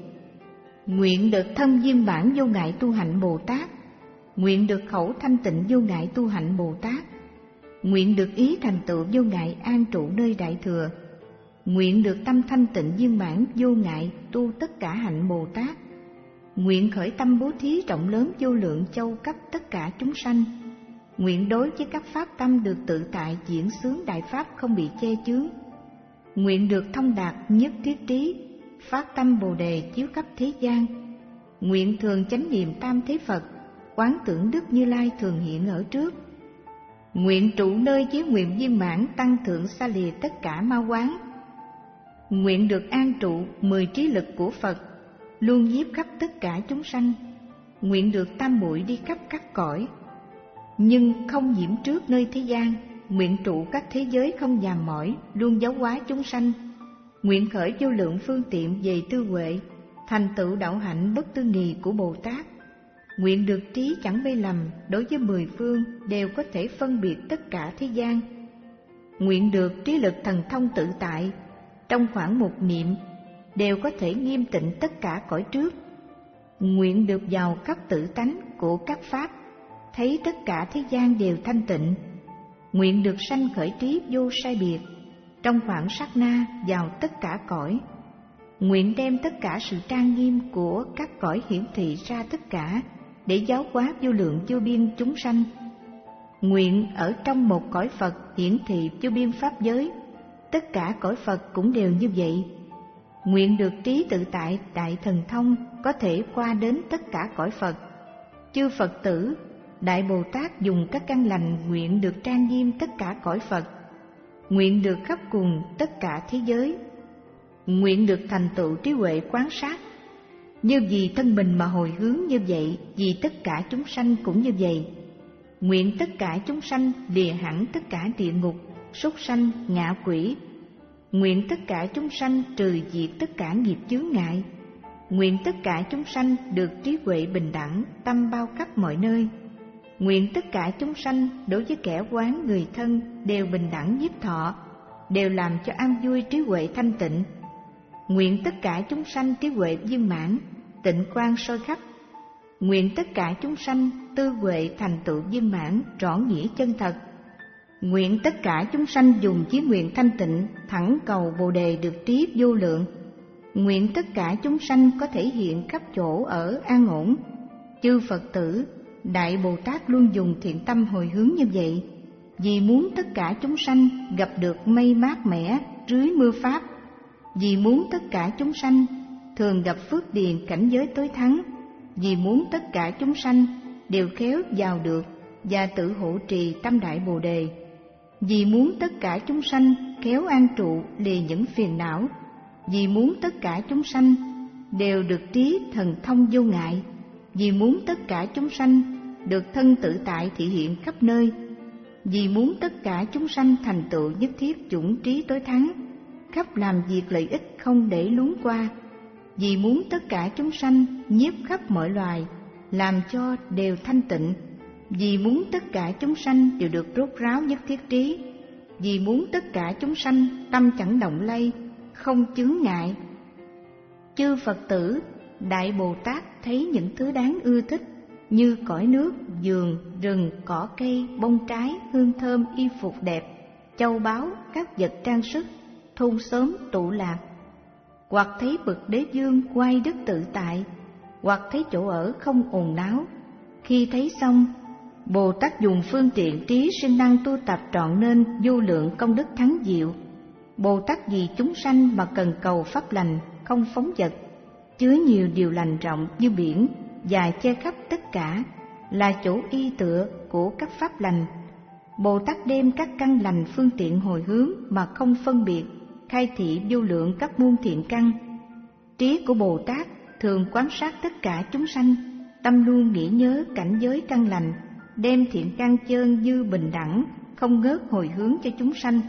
Nguyện được thân viên bản vô ngại tu hạnh Bồ Tát, nguyện được khẩu thanh tịnh vô ngại tu hạnh Bồ Tát, nguyện được ý thành tựu vô ngại an trụ nơi Đại Thừa, nguyện được tâm thanh tịnh viên bản vô ngại tu tất cả hạnh Bồ Tát, nguyện khởi tâm bố thí rộng lớn vô lượng châu cấp tất cả chúng sanh, nguyện đối với các pháp tâm được tự tại diễn xướng đại pháp không bị che chướng, nguyện được thông đạt nhất thiết trí, phát tâm Bồ Đề chiếu khắp thế gian, nguyện thường chánh niệm tam thế Phật, quán tưởng Đức Như Lai thường hiện ở trước, nguyện trụ nơi với nguyện viên mãn tăng thượng xa lìa tất cả ma quán, nguyện được an trụ mười trí lực của Phật, luôn nhiếp khắp tất cả chúng sanh, nguyện được tam muội đi khắp các cõi, nhưng không nhiễm trước nơi thế gian, nguyện trụ các thế giới không nhàm mỏi, luôn giáo hóa chúng sanh, nguyện khởi vô lượng phương tiện về tư huệ, thành tựu đạo hạnh bất tư nghì của Bồ Tát, nguyện được trí chẳng mê lầm, đối với mười phương đều có thể phân biệt tất cả thế gian, nguyện được trí lực thần thông tự tại, trong khoảng một niệm đều có thể nghiêm tịnh tất cả cõi trước, nguyện được vào khắp tự tánh của các pháp, thấy tất cả thế gian đều thanh tịnh, nguyện được sanh khởi trí vô sai biệt, trong khoảng sát na vào tất cả cõi, nguyện đem tất cả sự trang nghiêm của các cõi hiển thị ra tất cả, để giáo hóa vô lượng vô biên chúng sanh, nguyện ở trong một cõi Phật hiển thị vô biên pháp giới, tất cả cõi Phật cũng đều như vậy, nguyện được trí tự tại đại thần thông có thể qua đến tất cả cõi Phật. Chư Phật tử, Đại Bồ Tát dùng các căn lành nguyện được trang nghiêm tất cả cõi Phật, nguyện được khắp cùng tất cả thế giới, nguyện được thành tựu trí huệ quán sát, như vì thân mình mà hồi hướng như vậy, vì tất cả chúng sanh cũng như vậy, nguyện tất cả chúng sanh lìa hẳn tất cả địa ngục, súc sanh, ngạ quỷ, nguyện tất cả chúng sanh trừ diệt tất cả nghiệp chướng ngại, nguyện tất cả chúng sanh được trí huệ bình đẳng, tâm bao khắp mọi nơi, nguyện tất cả chúng sanh đối với kẻ oán người thân đều bình đẳng nhiếp thọ, đều làm cho an vui trí huệ thanh tịnh, nguyện tất cả chúng sanh trí huệ viên mãn, tịnh quang soi khắp, nguyện tất cả chúng sanh tư huệ thành tựu viên mãn, rõ nghĩa chân thật, Nguyện tất cả chúng sanh dùng chí nguyện thanh tịnh thẳng cầu Bồ đề được trí vô lượng. Nguyện tất cả chúng sanh có thể hiện khắp chỗ ở an ổn. Chư Phật tử, Đại Bồ Tát luôn dùng thiện tâm hồi hướng như vậy, vì muốn tất cả chúng sanh gặp được mây mát mẻ dưới mưa pháp, vì muốn tất cả chúng sanh thường gặp phước điền cảnh giới tối thắng, vì muốn tất cả chúng sanh đều khéo vào được và tự hộ trì tâm Đại Bồ đề, vì muốn tất cả chúng sanh khéo an trụ lìa những phiền não, vì muốn tất cả chúng sanh đều được trí thần thông vô ngại, vì muốn tất cả chúng sanh được thân tự tại thị hiện khắp nơi, vì muốn tất cả chúng sanh thành tựu nhất thiết chủng trí tối thắng, khắp làm việc lợi ích không để luống qua, vì muốn tất cả chúng sanh nhiếp khắp mọi loài, làm cho đều thanh tịnh, vì muốn tất cả chúng sanh đều được rốt ráo nhất thiết trí, vì muốn tất cả chúng sanh tâm chẳng động lay, không chướng ngại. Chư Phật tử, Đại Bồ Tát thấy những thứ đáng ưa thích như cõi nước, vườn, rừng, cỏ cây, bông trái, hương thơm, y phục đẹp, châu báu, các vật trang sức, thôn xóm tụ lạc, hoặc thấy bậc đế vương quay đức tự tại, hoặc thấy chỗ ở không ồn náo. Khi thấy xong, Bồ Tát dùng phương tiện trí sinh năng tu tập trọn nên vô lượng công đức thắng diệu. Bồ Tát vì chúng sanh mà cần cầu pháp lành, không phóng dật, chứa nhiều điều lành rộng như biển và che khắp tất cả, là chỗ y tựa của các pháp lành. Bồ Tát đem các căn lành phương tiện hồi hướng mà không phân biệt, khai thị vô lượng các môn thiện căn. Trí của Bồ Tát thường quan sát tất cả chúng sanh, tâm luôn nghĩ nhớ cảnh giới căn lành, đem thiện căn chơn như bình đẳng, không ngớt hồi hướng cho chúng sanh.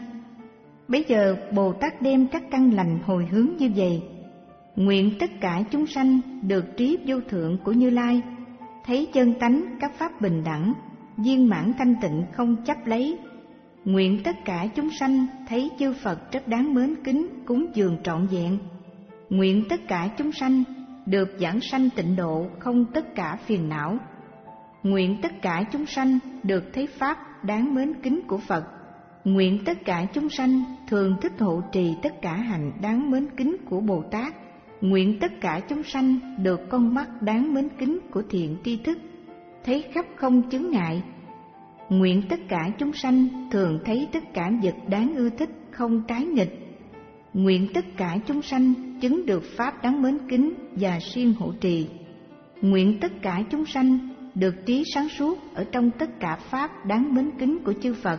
Bấy giờ Bồ Tát đem các căn lành hồi hướng như vậy: nguyện tất cả chúng sanh được trí vô thượng của Như Lai, thấy chân tánh các pháp bình đẳng, viên mãn thanh tịnh không chấp lấy. Nguyện tất cả chúng sanh thấy chư Phật rất đáng mến kính cúng dường trọn vẹn. Nguyện tất cả chúng sanh được giảng sanh tịnh độ không tất cả phiền não. Nguyện tất cả chúng sanh được thấy pháp đáng mến kính của Phật. Nguyện tất cả chúng sanh thường thích hộ trì tất cả hạnh đáng mến kính của Bồ Tát. Nguyện tất cả chúng sanh được con mắt đáng mến kính của thiện tri thức, thấy khắp không chướng ngại. Nguyện tất cả chúng sanh thường thấy tất cả vật đáng ưa thích không trái nghịch. Nguyện tất cả chúng sanh chứng được pháp đáng mến kính và siêng hộ trì. Nguyện tất cả chúng sanh được trí sáng suốt ở trong tất cả pháp đáng mến kính của chư Phật.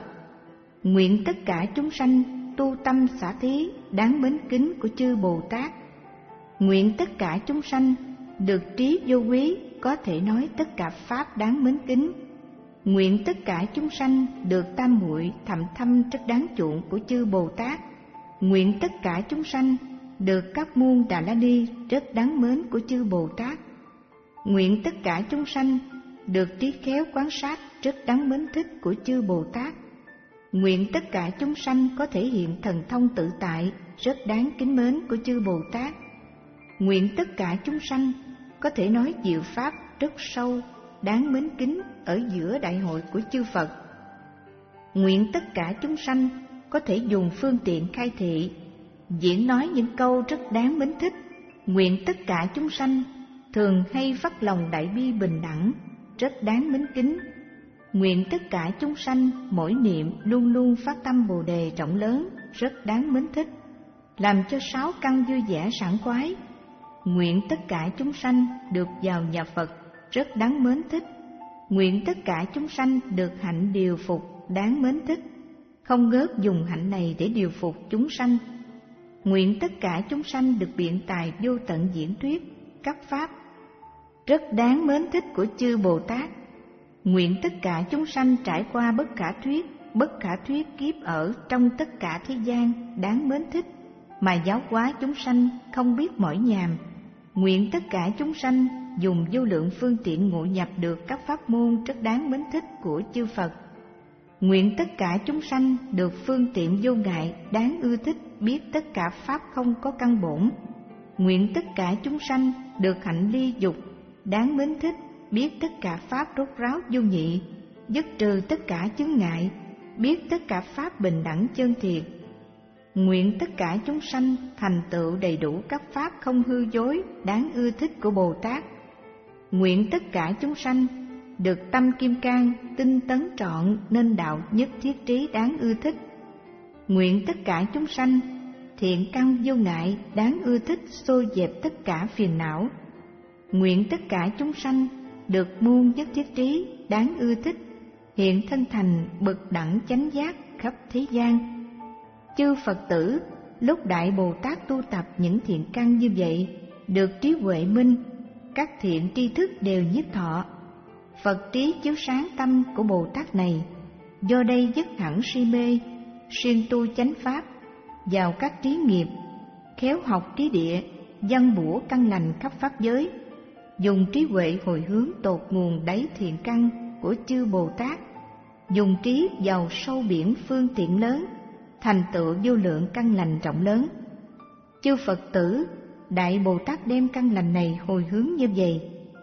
Nguyện tất cả chúng sanh tu tâm xả thí đáng mến kính của chư Bồ Tát. Nguyện tất cả chúng sanh được trí vô quý, có thể nói tất cả pháp đáng mến kính. Nguyện tất cả chúng sanh được tam muội thầm thâm rất đáng chuộng của chư Bồ Tát. Nguyện tất cả chúng sanh được các môn Đà La Ni rất đáng mến của chư Bồ Tát. Nguyện tất cả chúng sanh được trí khéo quán sát rất đáng mến thích của chư Bồ Tát. Nguyện tất cả chúng sanh có thể hiện thần thông tự tại rất đáng kính mến của chư Bồ Tát. Nguyện tất cả chúng sanh có thể nói diệu pháp rất sâu, đáng mến kính ở giữa đại hội của chư Phật. Nguyện tất cả chúng sanh có thể dùng phương tiện khai thị, diễn nói những câu rất đáng mến thích. Nguyện tất cả chúng sanh thường hay phát lòng đại bi bình đẳng, rất đáng mến kính. Nguyện tất cả chúng sanh mỗi niệm luôn luôn phát tâm Bồ đề rộng lớn, rất đáng mến thích, làm cho sáu căn vui vẻ sảng khoái. Nguyện tất cả chúng sanh được vào nhà Phật, rất đáng mến thích. Nguyện tất cả chúng sanh được hạnh điều phục, đáng mến thích, không ngớt dùng hạnh này để điều phục chúng sanh. Nguyện tất cả chúng sanh được biện tài vô tận diễn thuyết các pháp, rất đáng mến thích của chư Bồ Tát. Nguyện tất cả chúng sanh trải qua bất khả thuyết, bất khả thuyết kiếp ở trong tất cả thế gian, đáng mến thích, mà giáo hóa chúng sanh không biết mỏi nhàm. Nguyện tất cả chúng sanh dùng vô lượng phương tiện ngộ nhập được các pháp môn rất đáng mến thích của chư Phật. Nguyện tất cả chúng sanh được phương tiện vô ngại, đáng ưa thích, biết tất cả pháp không có căn bổn. Nguyện tất cả chúng sanh được hạnh ly dục, đáng mến thích, biết tất cả pháp rốt ráo vô nhị, dứt trừ tất cả chướng ngại. biết tất cả pháp bình đẳng chân thiệt. Nguyện tất cả chúng sanh thành tựu đầy đủ các pháp không hư dối đáng ưa thích của Bồ Tát. Nguyện tất cả chúng sanh được tâm kim cang tinh tấn trọn nên đạo nhất thiết trí đáng ưa thích. Nguyện tất cả chúng sanh thiện căn vô ngại đáng ưa thích xô dẹp tất cả phiền não. Nguyện tất cả chúng sanh được muôn nhất thiết trí đáng ưa thích hiện thân thành bậc đẳng chánh giác khắp thế gian. Chư Phật tử lúc Đại Bồ Tát tu tập những thiện căn như vậy, được trí huệ minh, các thiện tri thức đều nhiếp thọ. Phật trí chiếu sáng tâm của Bồ Tát này, do đây dứt hẳn si mê, siêng tu chánh pháp, vào các trí nghiệp, khéo học trí địa, văn bủa căn lành khắp pháp giới, dùng trí huệ hồi hướng tột nguồn đáy thiện căn của chư Bồ Tát, dùng trí vào sâu biển phương tiện lớn, thành tựu vô lượng căn lành rộng lớn. Chư Phật tử, Đại Bồ Tát đem căn lành này hồi hướng như vậy,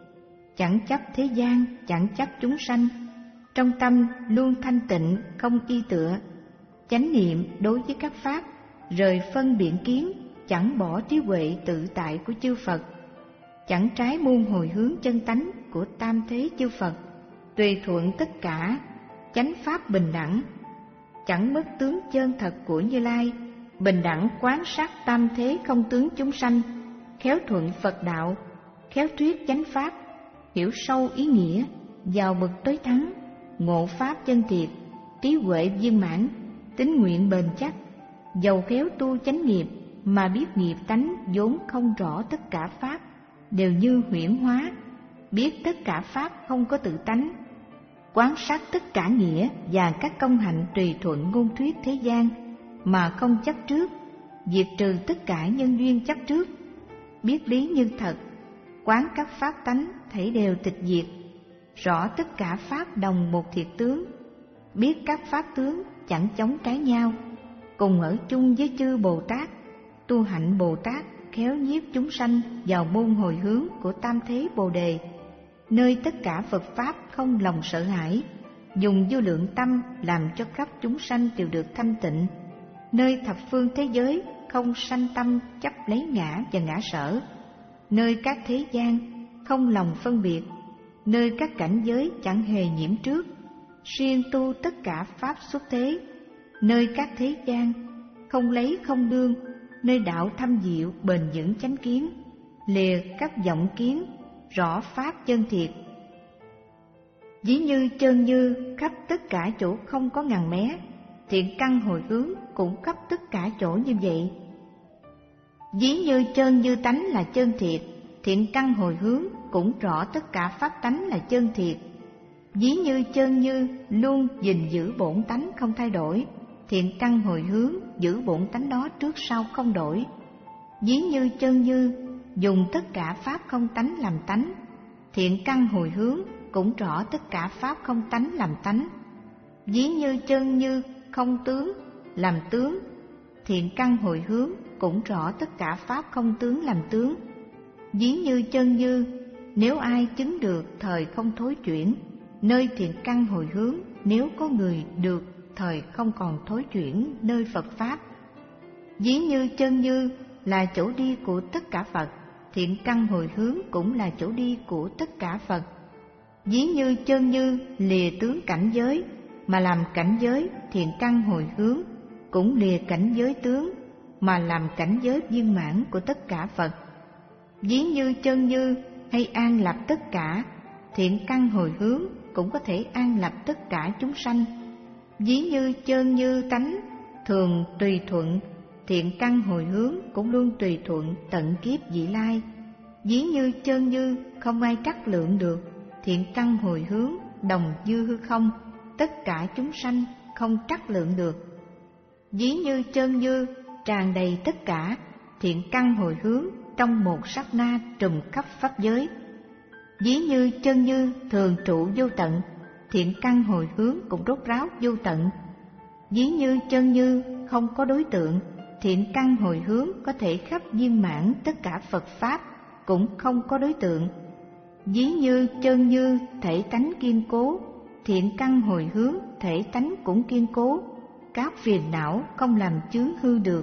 chẳng chấp thế gian, chẳng chấp chúng sanh, trong tâm luôn thanh tịnh không y tựa, chánh niệm đối với các pháp, rời phân biện kiến, chẳng bỏ trí huệ tự tại của chư Phật, chẳng trái muôn hồi hướng chân tánh của tam thế chư Phật, tùy thuận tất cả chánh pháp bình đẳng, chẳng mất tướng chân thật của Như Lai, bình đẳng quán sát tam thế không tướng chúng sanh, khéo thuận Phật đạo, khéo thuyết chánh pháp, hiểu sâu ý nghĩa, vào bậc tối thắng, ngộ pháp chân thiệt, trí huệ viên mãn, tín nguyện bền chắc, dầu khéo tu chánh nghiệp mà biết nghiệp tánh vốn không rõ tất cả pháp đều như huyễn hóa, biết tất cả pháp không có tự tánh, quán sát tất cả nghĩa và các công hạnh tùy thuận ngôn thuyết thế gian mà không chấp trước, diệt trừ tất cả nhân duyên chấp trước, biết lý như thật, quán các pháp tánh thảy đều tịch diệt, rõ tất cả pháp đồng một thiệt tướng, biết các pháp tướng chẳng chống trái nhau, cùng ở chung với chư Bồ Tát, tu hạnh Bồ Tát khéo nhiếp chúng sanh vào môn hồi hướng của tam thế Bồ Đề, nơi tất cả Phật pháp không lòng sợ hãi, dùng vô lượng tâm làm cho khắp chúng sanh đều được thanh tịnh, nơi thập phương thế giới không sanh tâm chấp lấy ngã và ngã sở, nơi các thế gian không lòng phân biệt, nơi các cảnh giới chẳng hề nhiễm trước, siêng tu tất cả pháp xuất thế, nơi các thế gian không lấy không đương, nơi đạo thâm diệu bền vững chánh kiến, lìa các vọng kiến, rõ pháp chân thiệt. Ví như trơn như khắp tất cả chỗ không có ngàn mé, thiện căn hồi hướng cũng khắp tất cả chỗ như vậy. Ví như trơn như tánh là chân thiệt, thiện căn hồi hướng cũng rõ tất cả pháp tánh là chân thiệt. Ví như trơn như luôn gìn giữ bổn tánh không thay đổi, thiện căn hồi hướng giữ bổn tánh đó trước sau không đổi. Ví như trơn như dùng tất cả pháp không tánh làm tánh, thiện căn hồi hướng cũng rõ tất cả pháp không tánh làm tánh. Ví như chân như không tướng làm tướng, thiện căn hồi hướng cũng rõ tất cả pháp không tướng làm tướng. Ví như chân như nếu ai chứng được thời không thối chuyển, nơi thiện căn hồi hướng nếu có người được thời không còn thối chuyển nơi Phật pháp. Ví như chân như là chỗ đi của tất cả Phật, thiện căn hồi hướng cũng là chỗ đi của tất cả Phật. Ví như chân như lìa tướng cảnh giới mà làm cảnh giới, thiện căn hồi hướng cũng lìa cảnh giới tướng mà làm cảnh giới viên mãn của tất cả Phật. Ví như chân như hay an lập tất cả, thiện căn hồi hướng cũng có thể an lập tất cả chúng sanh. Ví như chân như tánh thường tùy thuận, thiện căn hồi hướng cũng luôn tùy thuận tận kiếp vị lai. Ví như chân như không ai trắc lượng được, thiện căn hồi hướng đồng dư hư không, tất cả chúng sanh không trắc lượng được. Ví như chân như tràn đầy tất cả, thiện căn hồi hướng trong một sát na trùm khắp pháp giới. Ví như chân như thường trụ vô tận, thiện căn hồi hướng cũng rốt ráo vô tận. Ví như chân như không có đối tượng, thiện căn hồi hướng có thể khắp viên mãn tất cả Phật pháp cũng không có đối tượng. Ví như chân như thể tánh kiên cố, thiện căn hồi hướng, thể tánh cũng kiên cố, các phiền não không làm chướng hư được.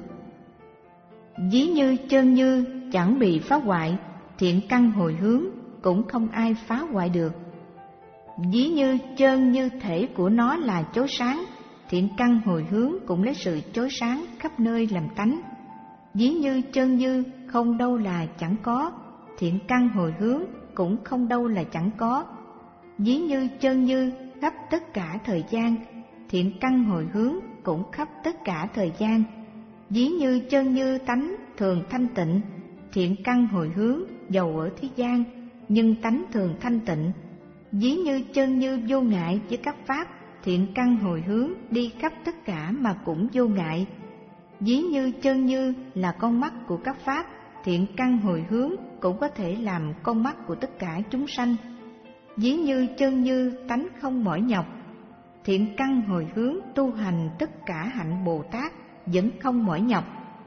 Ví như chân như chẳng bị phá hoại, thiện căn hồi hướng cũng không ai phá hoại được. Ví như chân như thể của nó là chói sáng, thiện căn hồi hướng cũng lấy sự chói sáng khắp nơi làm tánh. Ví như chân như không đâu là chẳng có, thiện căn hồi hướng cũng không đâu là chẳng có. Ví như chân như khắp tất cả thời gian, thiện căn hồi hướng cũng khắp tất cả thời gian. Ví như chân như tánh thường thanh tịnh, thiện căn hồi hướng dầu ở thế gian, nhưng tánh thường thanh tịnh. Ví như chân như vô ngại với các pháp, thiện căn hồi hướng đi khắp tất cả mà cũng vô ngại. Ví như chân như là con mắt của các pháp, thiện căn hồi hướng cũng có thể làm con mắt của tất cả chúng sanh. Ví như chân như tánh không mỏi nhọc, thiện căn hồi hướng tu hành tất cả hạnh Bồ Tát vẫn không mỏi nhọc.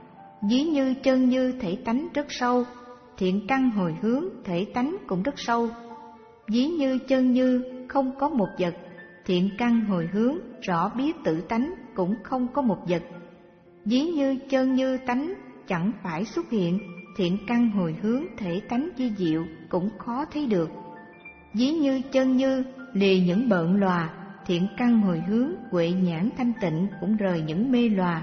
Ví như chân như thể tánh rất sâu, thiện căn hồi hướng thể tánh cũng rất sâu. Ví như chân như không có một vật, thiện căn hồi hướng rõ biết tự tánh cũng không có một vật. Ví như chân như tánh chẳng phải xuất hiện, thiện căn hồi hướng thể tánh vi diệu cũng khó thấy được. Ví như chân như lìa những bợn lòa, thiện căn hồi hướng huệ nhãn thanh tịnh cũng rời những mê lòa.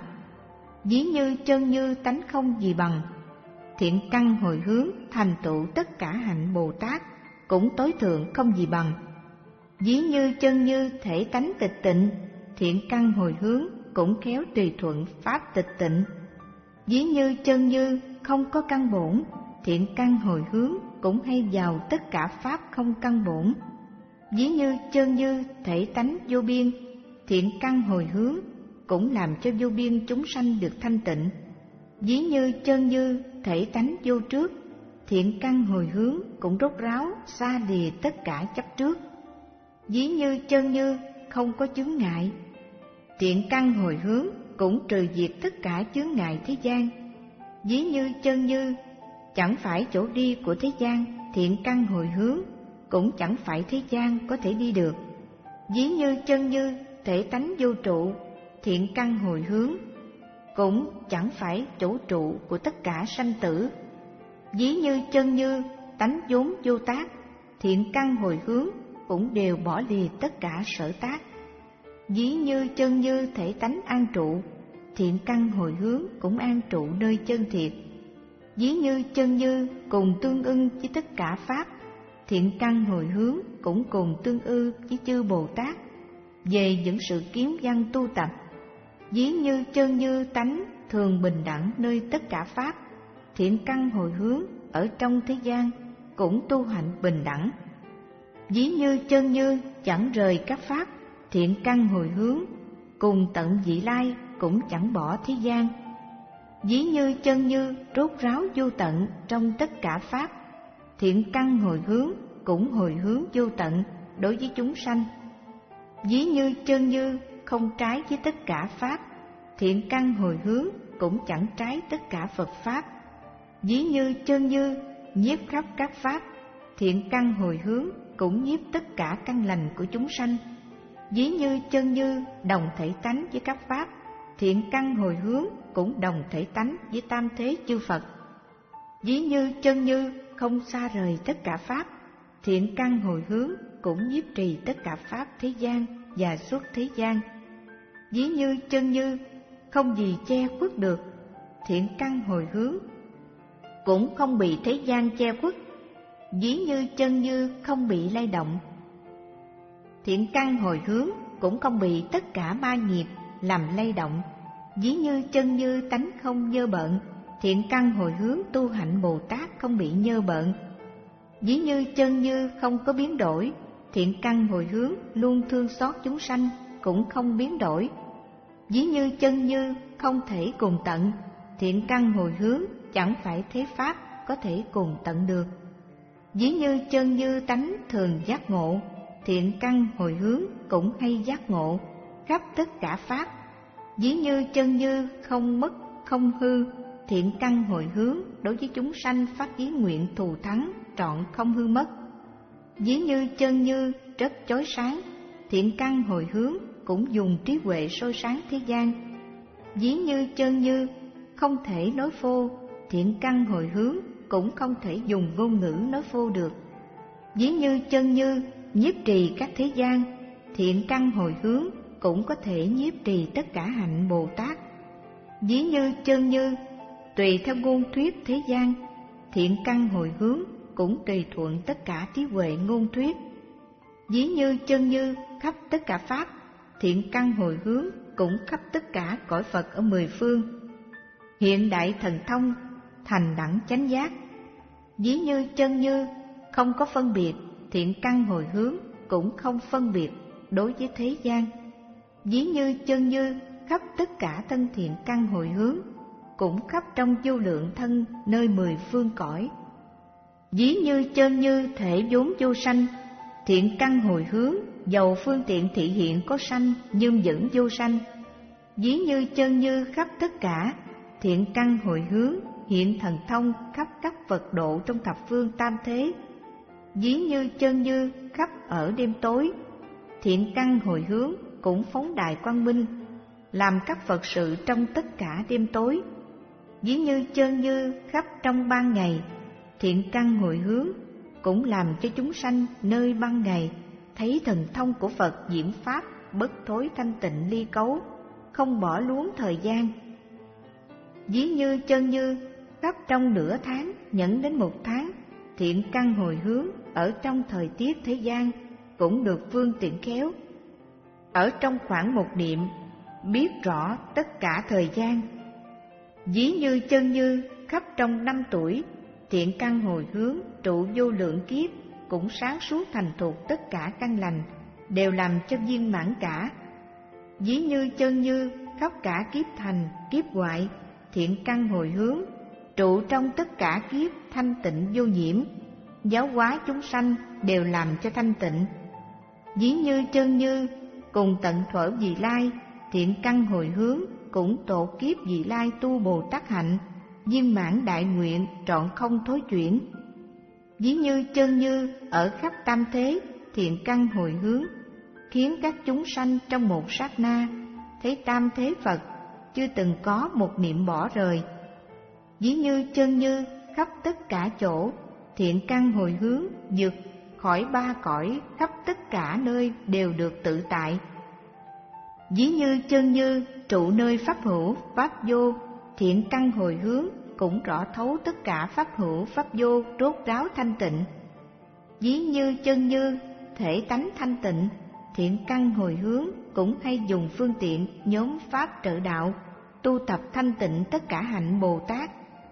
Ví như chân như tánh không gì bằng, thiện căn hồi hướng thành tựu tất cả hạnh Bồ Tát cũng tối thượng không gì bằng. Ví như chân như thể tánh tịch tịnh, thiện căn hồi hướng cũng khéo tùy thuận pháp tịch tịnh. Ví như chân như không có căn bổn, thiện căn hồi hướng cũng hay vào tất cả pháp không căn bổn. Ví như chân như thể tánh vô biên, thiện căn hồi hướng cũng làm cho vô biên chúng sanh được thanh tịnh. Ví như chân như thể tánh vô trước, thiện căn hồi hướng cũng rốt ráo xa lìa tất cả chấp trước. Ví như chân như không có chướng ngại, thiện căn hồi hướng cũng trừ diệt tất cả chướng ngại thế gian. Ví như chân như chẳng phải chỗ đi của thế gian, thiện căn hồi hướng cũng chẳng phải thế gian có thể đi được. Ví như chân như thể tánh vô trụ, thiện căn hồi hướng cũng chẳng phải chỗ trụ của tất cả sanh tử. Ví như chân như tánh vốn vô tác, thiện căn hồi hướng cũng đều bỏ lìa tất cả sở tác. Ví như chân như thể tánh an trụ, thiện căn hồi hướng cũng an trụ nơi chân thiệt. Ví như chân như cùng tương ưng với tất cả pháp, thiện căn hồi hướng cũng cùng tương ư với chư Bồ Tát về những sự kiếm văn tu tập. Ví như chân như tánh thường bình đẳng nơi tất cả pháp, thiện căn hồi hướng ở trong thế gian cũng tu hành bình đẳng. Ví như chân như chẳng rời các pháp, thiện căn hồi hướng cùng tận vị lai cũng chẳng bỏ thế gian. Ví như chân như rốt ráo vô tận trong tất cả pháp, thiện căn hồi hướng cũng hồi hướng vô tận đối với chúng sanh. Ví như chân như không trái với tất cả pháp, thiện căn hồi hướng cũng chẳng trái tất cả Phật pháp. Ví như chân như nhiếp khắp các pháp, thiện căn hồi hướng cũng nhiếp tất cả căn lành của chúng sanh. Ví như chân như đồng thể tánh với các pháp, thiện căn hồi hướng cũng đồng thể tánh với tam thế chư Phật. Ví như chân như không xa rời tất cả pháp, thiện căn hồi hướng cũng nhiếp trì tất cả pháp thế gian và xuất thế gian. Ví như chân như không gì che khuất được, thiện căn hồi hướng cũng không bị thế gian che khuất. Ví như chân như không bị lay động, thiện căn hồi hướng cũng không bị tất cả ma nghiệp làm lay động. Ví như chân như tánh không nhơ bợn, thiện căn hồi hướng tu hạnh Bồ Tát không bị nhơ bợn. Ví như chân như không có biến đổi, thiện căn hồi hướng luôn thương xót chúng sanh cũng không biến đổi. Ví như chân như không thể cùng tận, thiện căn hồi hướng chẳng phải thế pháp có thể cùng tận được. Ví như chân như tánh thường giác ngộ, thiện căn hồi hướng cũng hay giác ngộ khắp tất cả pháp. Ví như chân như không mất không hư, thiện căn hồi hướng đối với chúng sanh phát ý nguyện thù thắng trọn không hư mất. Ví như chân như rất chói sáng, thiện căn hồi hướng cũng dùng trí huệ soi sáng thế gian. Ví như chân như không thể nói phô, thiện căn hồi hướng cũng không thể dùng ngôn ngữ nói phô được. Ví như chân như nhiếp trì các thế gian, thiện căn hồi hướng cũng có thể nhiếp trì tất cả hạnh Bồ Tát. Ví như chân như tùy theo ngôn thuyết thế gian, thiện căn hồi hướng cũng tùy thuận tất cả trí huệ ngôn thuyết. Ví như chân như khắp tất cả pháp, thiện căn hồi hướng cũng khắp tất cả cõi Phật ở mười phương. Hiện đại thần thông thành đẳng chánh giác. Ví như chân như không có phân biệt, thiện căn hồi hướng cũng không phân biệt đối với thế gian. Ví như chân như khắp tất cả thân thiện căn hồi hướng cũng khắp trong vô lượng thân nơi mười phương cõi. Ví như chân như thể vốn vô sanh, thiện căn hồi hướng dầu phương tiện thị hiện có sanh nhưng vẫn vô sanh. Ví như chân như khắp tất cả, thiện căn hồi hướng hiện thần thông khắp các Phật độ trong thập phương tam thế. Ví như chân như khắp ở đêm tối, thiện căn hồi hướng cũng phóng đại quang minh, làm các Phật sự trong tất cả đêm tối. Ví như chân như khắp trong ban ngày, thiện căn hồi hướng cũng làm cho chúng sanh nơi ban ngày thấy thần thông của Phật diễn pháp bất thối thanh tịnh ly cấu, không bỏ luống thời gian. Ví như chân như khắp trong nửa tháng nhẫn đến một tháng, thiện căn hồi hướng ở trong thời tiết thế gian cũng được phương tiện khéo. Ở trong khoảng một niệm biết rõ tất cả thời gian. Ví như chân như khắp trong năm tuổi, thiện căn hồi hướng trụ vô lượng kiếp cũng sáng suốt thành thục tất cả căn lành, đều làm cho viên mãn cả. Ví như chân như khắp cả kiếp thành, kiếp hoại, thiện căn hồi hướng trụ trong tất cả kiếp thanh tịnh vô nhiễm, giáo hóa chúng sanh đều làm cho thanh tịnh. Ví như chân như cùng tận thuở vị lai, thiện căn hồi hướng cũng tổ kiếp vị lai tu Bồ Tát hạnh, viên mãn đại nguyện trọn không thối chuyển. Ví như chân như ở khắp tam thế, thiện căn hồi hướng khiến các chúng sanh trong một sát na thấy tam thế Phật, chưa từng có một niệm bỏ rời. Ví như chân như khắp tất cả chỗ, thiện căn hồi hướng vượt khỏi ba cõi, khắp tất cả nơi đều được tự tại. Ví như chân như trụ nơi pháp hữu, pháp vô, thiện căn hồi hướng cũng rõ thấu tất cả pháp hữu, pháp vô, rốt ráo thanh tịnh. Ví như chân như thể tánh thanh tịnh, thiện căn hồi hướng cũng hay dùng phương tiện nhóm pháp trợ đạo, tu tập thanh tịnh tất cả hạnh Bồ Tát.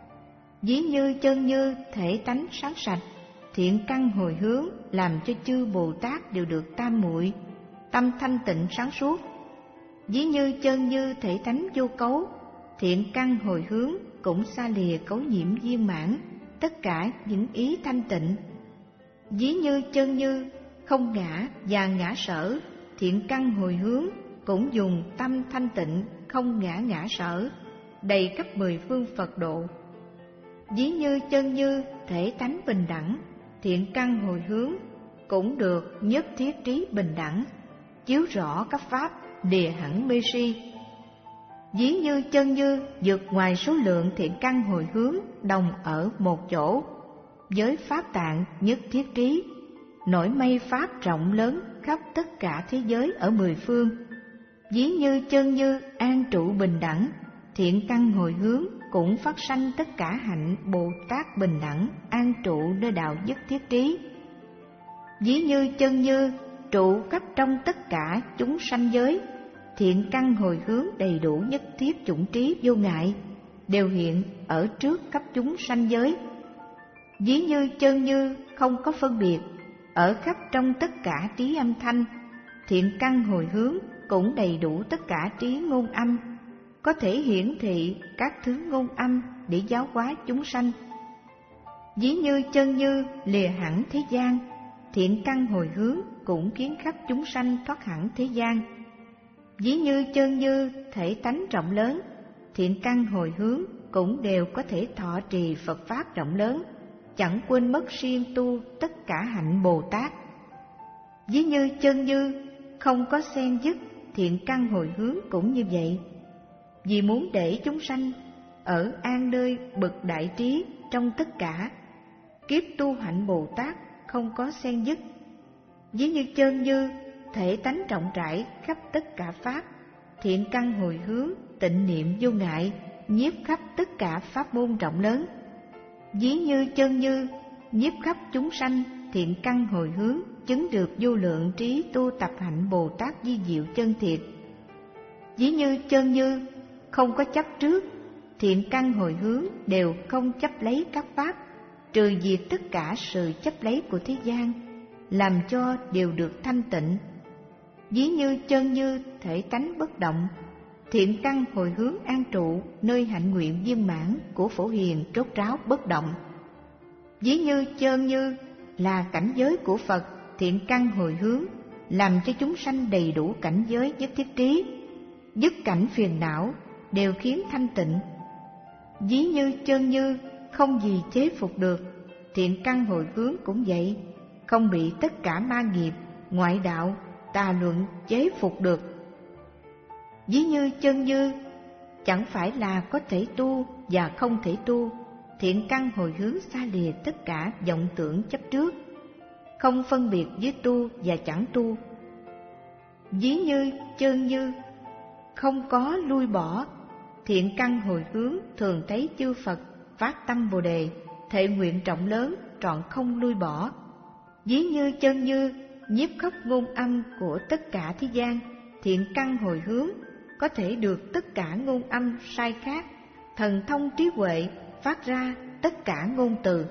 Ví như chân như thể tánh sáng sạch, thiện căn hồi hướng làm cho chư Bồ Tát đều được tam muội, tâm thanh tịnh sáng suốt. Ví như chân như thể tánh vô cấu, thiện căn hồi hướng cũng xa lìa cấu nhiễm viên mãn, tất cả những ý thanh tịnh. Ví như chân như không ngã và ngã sở, thiện căn hồi hướng cũng dùng tâm thanh tịnh, không ngã ngã sở, đầy khắp mười phương Phật độ. Ví như chân như thể tánh bình đẳng, thiện căn hồi hướng cũng được nhất thiết trí bình đẳng, chiếu rõ các pháp đìa hẳn mê si. Ví như chân như vượt ngoài số lượng thiện căn hồi hướng đồng ở một chỗ, với pháp tạng nhất thiết trí, nổi mây pháp rộng lớn khắp tất cả thế giới ở mười phương. Ví như chân như an trụ bình đẳng, thiện căn hồi hướng cũng phát sanh tất cả hạnh Bồ Tát bình đẳng, an trụ nơi đạo nhất thiết trí. Ví như chân như trụ khắp trong tất cả chúng sanh giới, thiện căn hồi hướng đầy đủ nhất thiết chủng trí vô ngại, đều hiện ở trước khắp chúng sanh giới. Ví như chân như không có phân biệt, ở khắp trong tất cả trí âm thanh, thiện căn hồi hướng cũng đầy đủ tất cả trí ngôn âm, có thể hiển thị các thứ ngôn âm để giáo hóa chúng sanh. Ví như chân như lìa hẳn thế gian, thiện căn hồi hướng cũng khiến khắp chúng sanh thoát hẳn thế gian. Ví như chân như thể tánh rộng lớn, thiện căn hồi hướng cũng đều có thể thọ trì Phật Pháp rộng lớn, chẳng quên mất siêng tu tất cả hạnh Bồ Tát. Ví như chân như không có xen dứt, thiện căn hồi hướng cũng như vậy. Vì muốn để chúng sanh ở an nơi bậc đại trí trong tất cả, kiếp tu hạnh Bồ Tát không có xen dứt. Ví như chân như, thể tánh rộng rãi khắp tất cả pháp, thiện căn hồi hướng, tịnh niệm vô ngại, nhiếp khắp tất cả pháp môn rộng lớn. Ví như chân như, nhiếp khắp chúng sanh, thiện căn hồi hướng, chứng được vô lượng trí tu tập hạnh Bồ Tát di diệu chân thiệt. Ví như chân như, không có chấp trước, thiện căn hồi hướng đều không chấp lấy các pháp, trừ diệt tất cả sự chấp lấy của thế gian, làm cho đều được thanh tịnh. Ví như chân như, thể tánh bất động, thiện căn hồi hướng an trụ nơi hạnh nguyện viên mãn của Phổ Hiền rốt ráo bất động. Ví như chân như là cảnh giới của Phật, thiện căn hồi hướng làm cho chúng sanh đầy đủ cảnh giới nhất thiết trí, dứt cảnh phiền não, đều khiến thanh tịnh. Ví như chân như không gì chế phục được, thiện căn hồi hướng cũng vậy, không bị tất cả ma nghiệp, ngoại đạo, tà luận chế phục được. Ví như chân như chẳng phải là có thể tu và không thể tu, thiện căn hồi hướng xa lìa tất cả vọng tưởng chấp trước, không phân biệt với tu và chẳng tu. Ví như chân như không có lui bỏ, thiện căn hồi hướng thường thấy chư Phật phát tâm Bồ Đề, thệ nguyện trọng lớn trọn không lui bỏ. Ví như chân như nhiếp khắp ngôn âm của tất cả thế gian, thiện căn hồi hướng có thể được tất cả ngôn âm sai khác, thần thông trí huệ phát ra tất cả ngôn từ.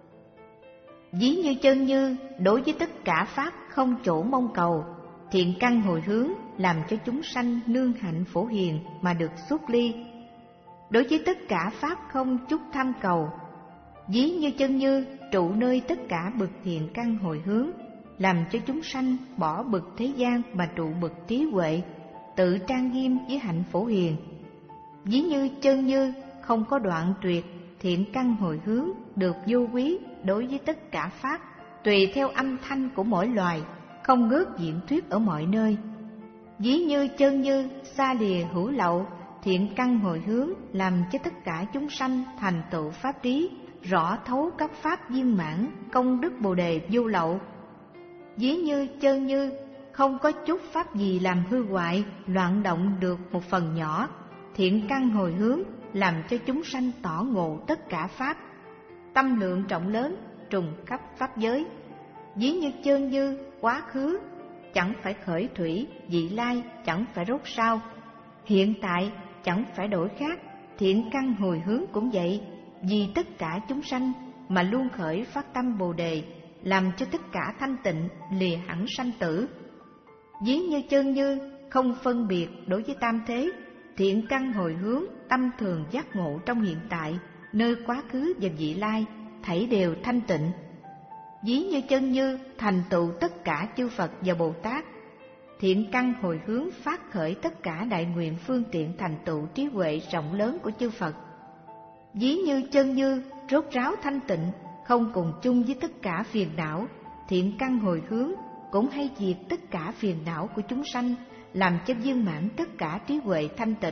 Ví như chân như đối với tất cả pháp không chỗ mong cầu, thiện căn hồi hướng làm cho chúng sanh nương hạnh Phổ Hiền mà được xuất ly. Đối với tất cả pháp không chút tham cầu, ví như chân như trụ nơi tất cả bậc thiện căn hồi hướng, làm cho chúng sanh bỏ bậc thế gian mà trụ bậc trí huệ, tự trang nghiêm với hạnh Phổ Hiền. Ví như chân như không có đoạn tuyệt, thiện căn hồi hướng được vô quý đối với tất cả pháp, tùy theo âm thanh của mỗi loài, không ngớt diễn thuyết ở mọi nơi. Ví như chân như xa lìa hữu lậu, thiện căn hồi hướng làm cho tất cả chúng sanh thành tựu pháp trí, rõ thấu các pháp viên mãn, công đức Bồ Đề vô lậu. Ví như chân như không có chút pháp gì làm hư hoại, loạn động được một phần nhỏ, thiện căn hồi hướng làm cho chúng sanh tỏ ngộ tất cả pháp, tâm lượng trọng lớn trùng khắp pháp giới. Ví như chân như quá khứ chẳng phải khởi thủy, vị lai chẳng phải rốt sao, hiện tại chẳng phải đổi khác, thiện căn hồi hướng cũng vậy, vì tất cả chúng sanh mà luôn khởi phát tâm Bồ Đề, làm cho tất cả thanh tịnh, lìa hẳn sanh tử. Ví như chân như không phân biệt đối với tam thế, thiện căn hồi hướng tâm thường giác ngộ trong hiện tại, nơi quá khứ và vị lai thảy đều thanh tịnh. Ví như chân như thành tựu tất cả chư Phật và Bồ Tát, thiện căn hồi hướng phát khởi tất cả đại nguyện phương tiện thành tựu trí huệ rộng lớn của chư Phật. Ví như chân như rốt ráo thanh tịnh, không cùng chung với tất cả phiền não, thiện căn hồi hướng cũng hay diệt tất cả phiền não của chúng sanh, làm cho viên mãn tất cả trí huệ thanh tịnh.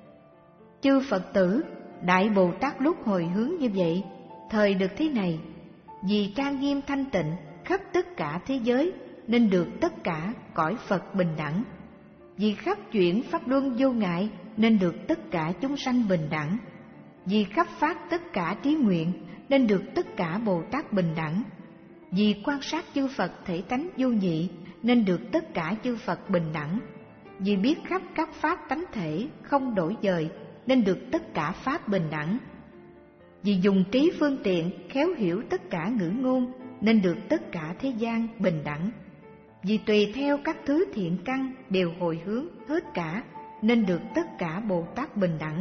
Chư Phật tử, Đại Bồ Tát lúc hồi hướng như vậy, thời được thế này, vì trang nghiêm thanh tịnh khắp tất cả thế giới, nên được tất cả cõi Phật bình đẳng. Vì khắp chuyển pháp luân vô ngại, nên được tất cả chúng sanh bình đẳng. Vì khắp phát tất cả trí nguyện, nên được tất cả Bồ Tát bình đẳng. Vì quan sát chư Phật thể tánh vô nhị, nên được tất cả chư Phật bình đẳng. Vì biết khắp các pháp tánh thể không đổi dời, nên được tất cả pháp bình đẳng. Vì dùng trí phương tiện khéo hiểu tất cả ngữ ngôn, nên được tất cả thế gian bình đẳng. Vì tùy theo các thứ thiện căn đều hồi hướng hết cả, nên được tất cả Bồ Tát bình đẳng.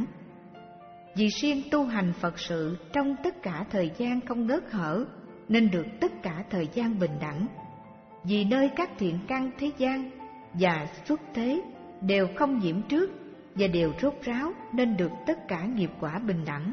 Vì siêng tu hành Phật sự trong tất cả thời gian không ngớt hở, nên được tất cả thời gian bình đẳng. Vì nơi các thiện căn thế gian và xuất thế đều không nhiễm trước và đều rốt ráo, nên được tất cả nghiệp quả bình đẳng.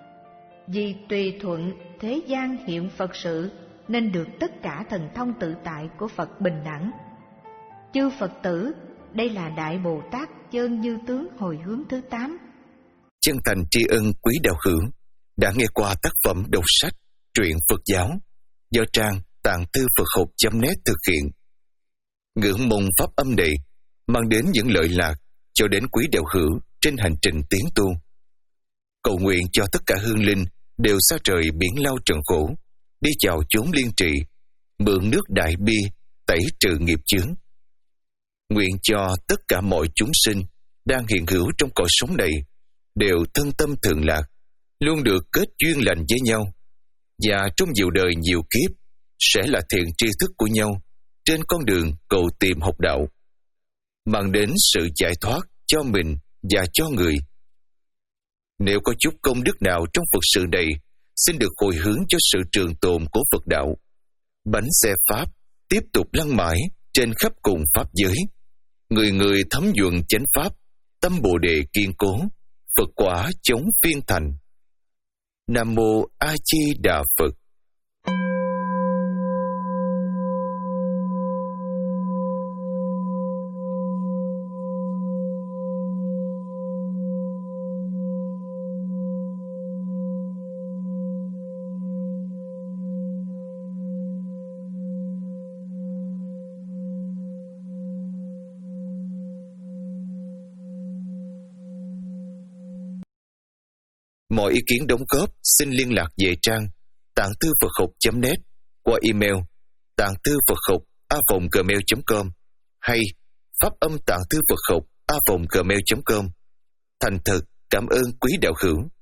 Vì tùy thuận thế gian hiện Phật sự, nên được tất cả thần thông tự tại của Phật bình đẳng. Chư Phật tử, đây là Đại Bồ Tát Chơn Như Tướng hồi hướng thứ tám. Chân thành tri ân quý đạo hữu đã nghe qua tác phẩm đọc sách truyện Phật giáo do trang tạng thư Phật học chấm net thực hiện. Ngưỡng mong pháp âm này mang đến những lợi lạc cho đến quý đạo hữu trên hành trình tiến tu. Cầu nguyện cho tất cả hương linh đều xa trời biển lao trần khổ, đi chào chốn liên trị, mượn nước đại bi tẩy trừ nghiệp chướng. Nguyện cho tất cả mọi chúng sinh đang hiện hữu trong cõi sống này đều thân tâm thường lạc, luôn được kết duyên lành với nhau, và trong nhiều đời nhiều kiếp sẽ là thiện tri thức của nhau trên con đường cầu tìm học đạo, mang đến sự giải thoát cho mình và cho người. Nếu có chút công đức nào trong Phật sự này, xin được hồi hướng cho sự trường tồn của Phật đạo. Bánh xe Pháp tiếp tục lăn mãi trên khắp cùng Pháp giới. Người người thấm nhuận chánh Pháp, tâm Bồ Đề kiên cố, Phật quả chống phiên thành. Nam Mô A Di Đà Phật. Mọi ý kiến đóng góp xin liên lạc về trang tạng thư Phật học chấm net qua email tạng thư Phật học a còng gmail chấm com hay pháp âm tạng thư Phật học a còng gmail chấm com. Thành thật cảm ơn quý đạo hữu.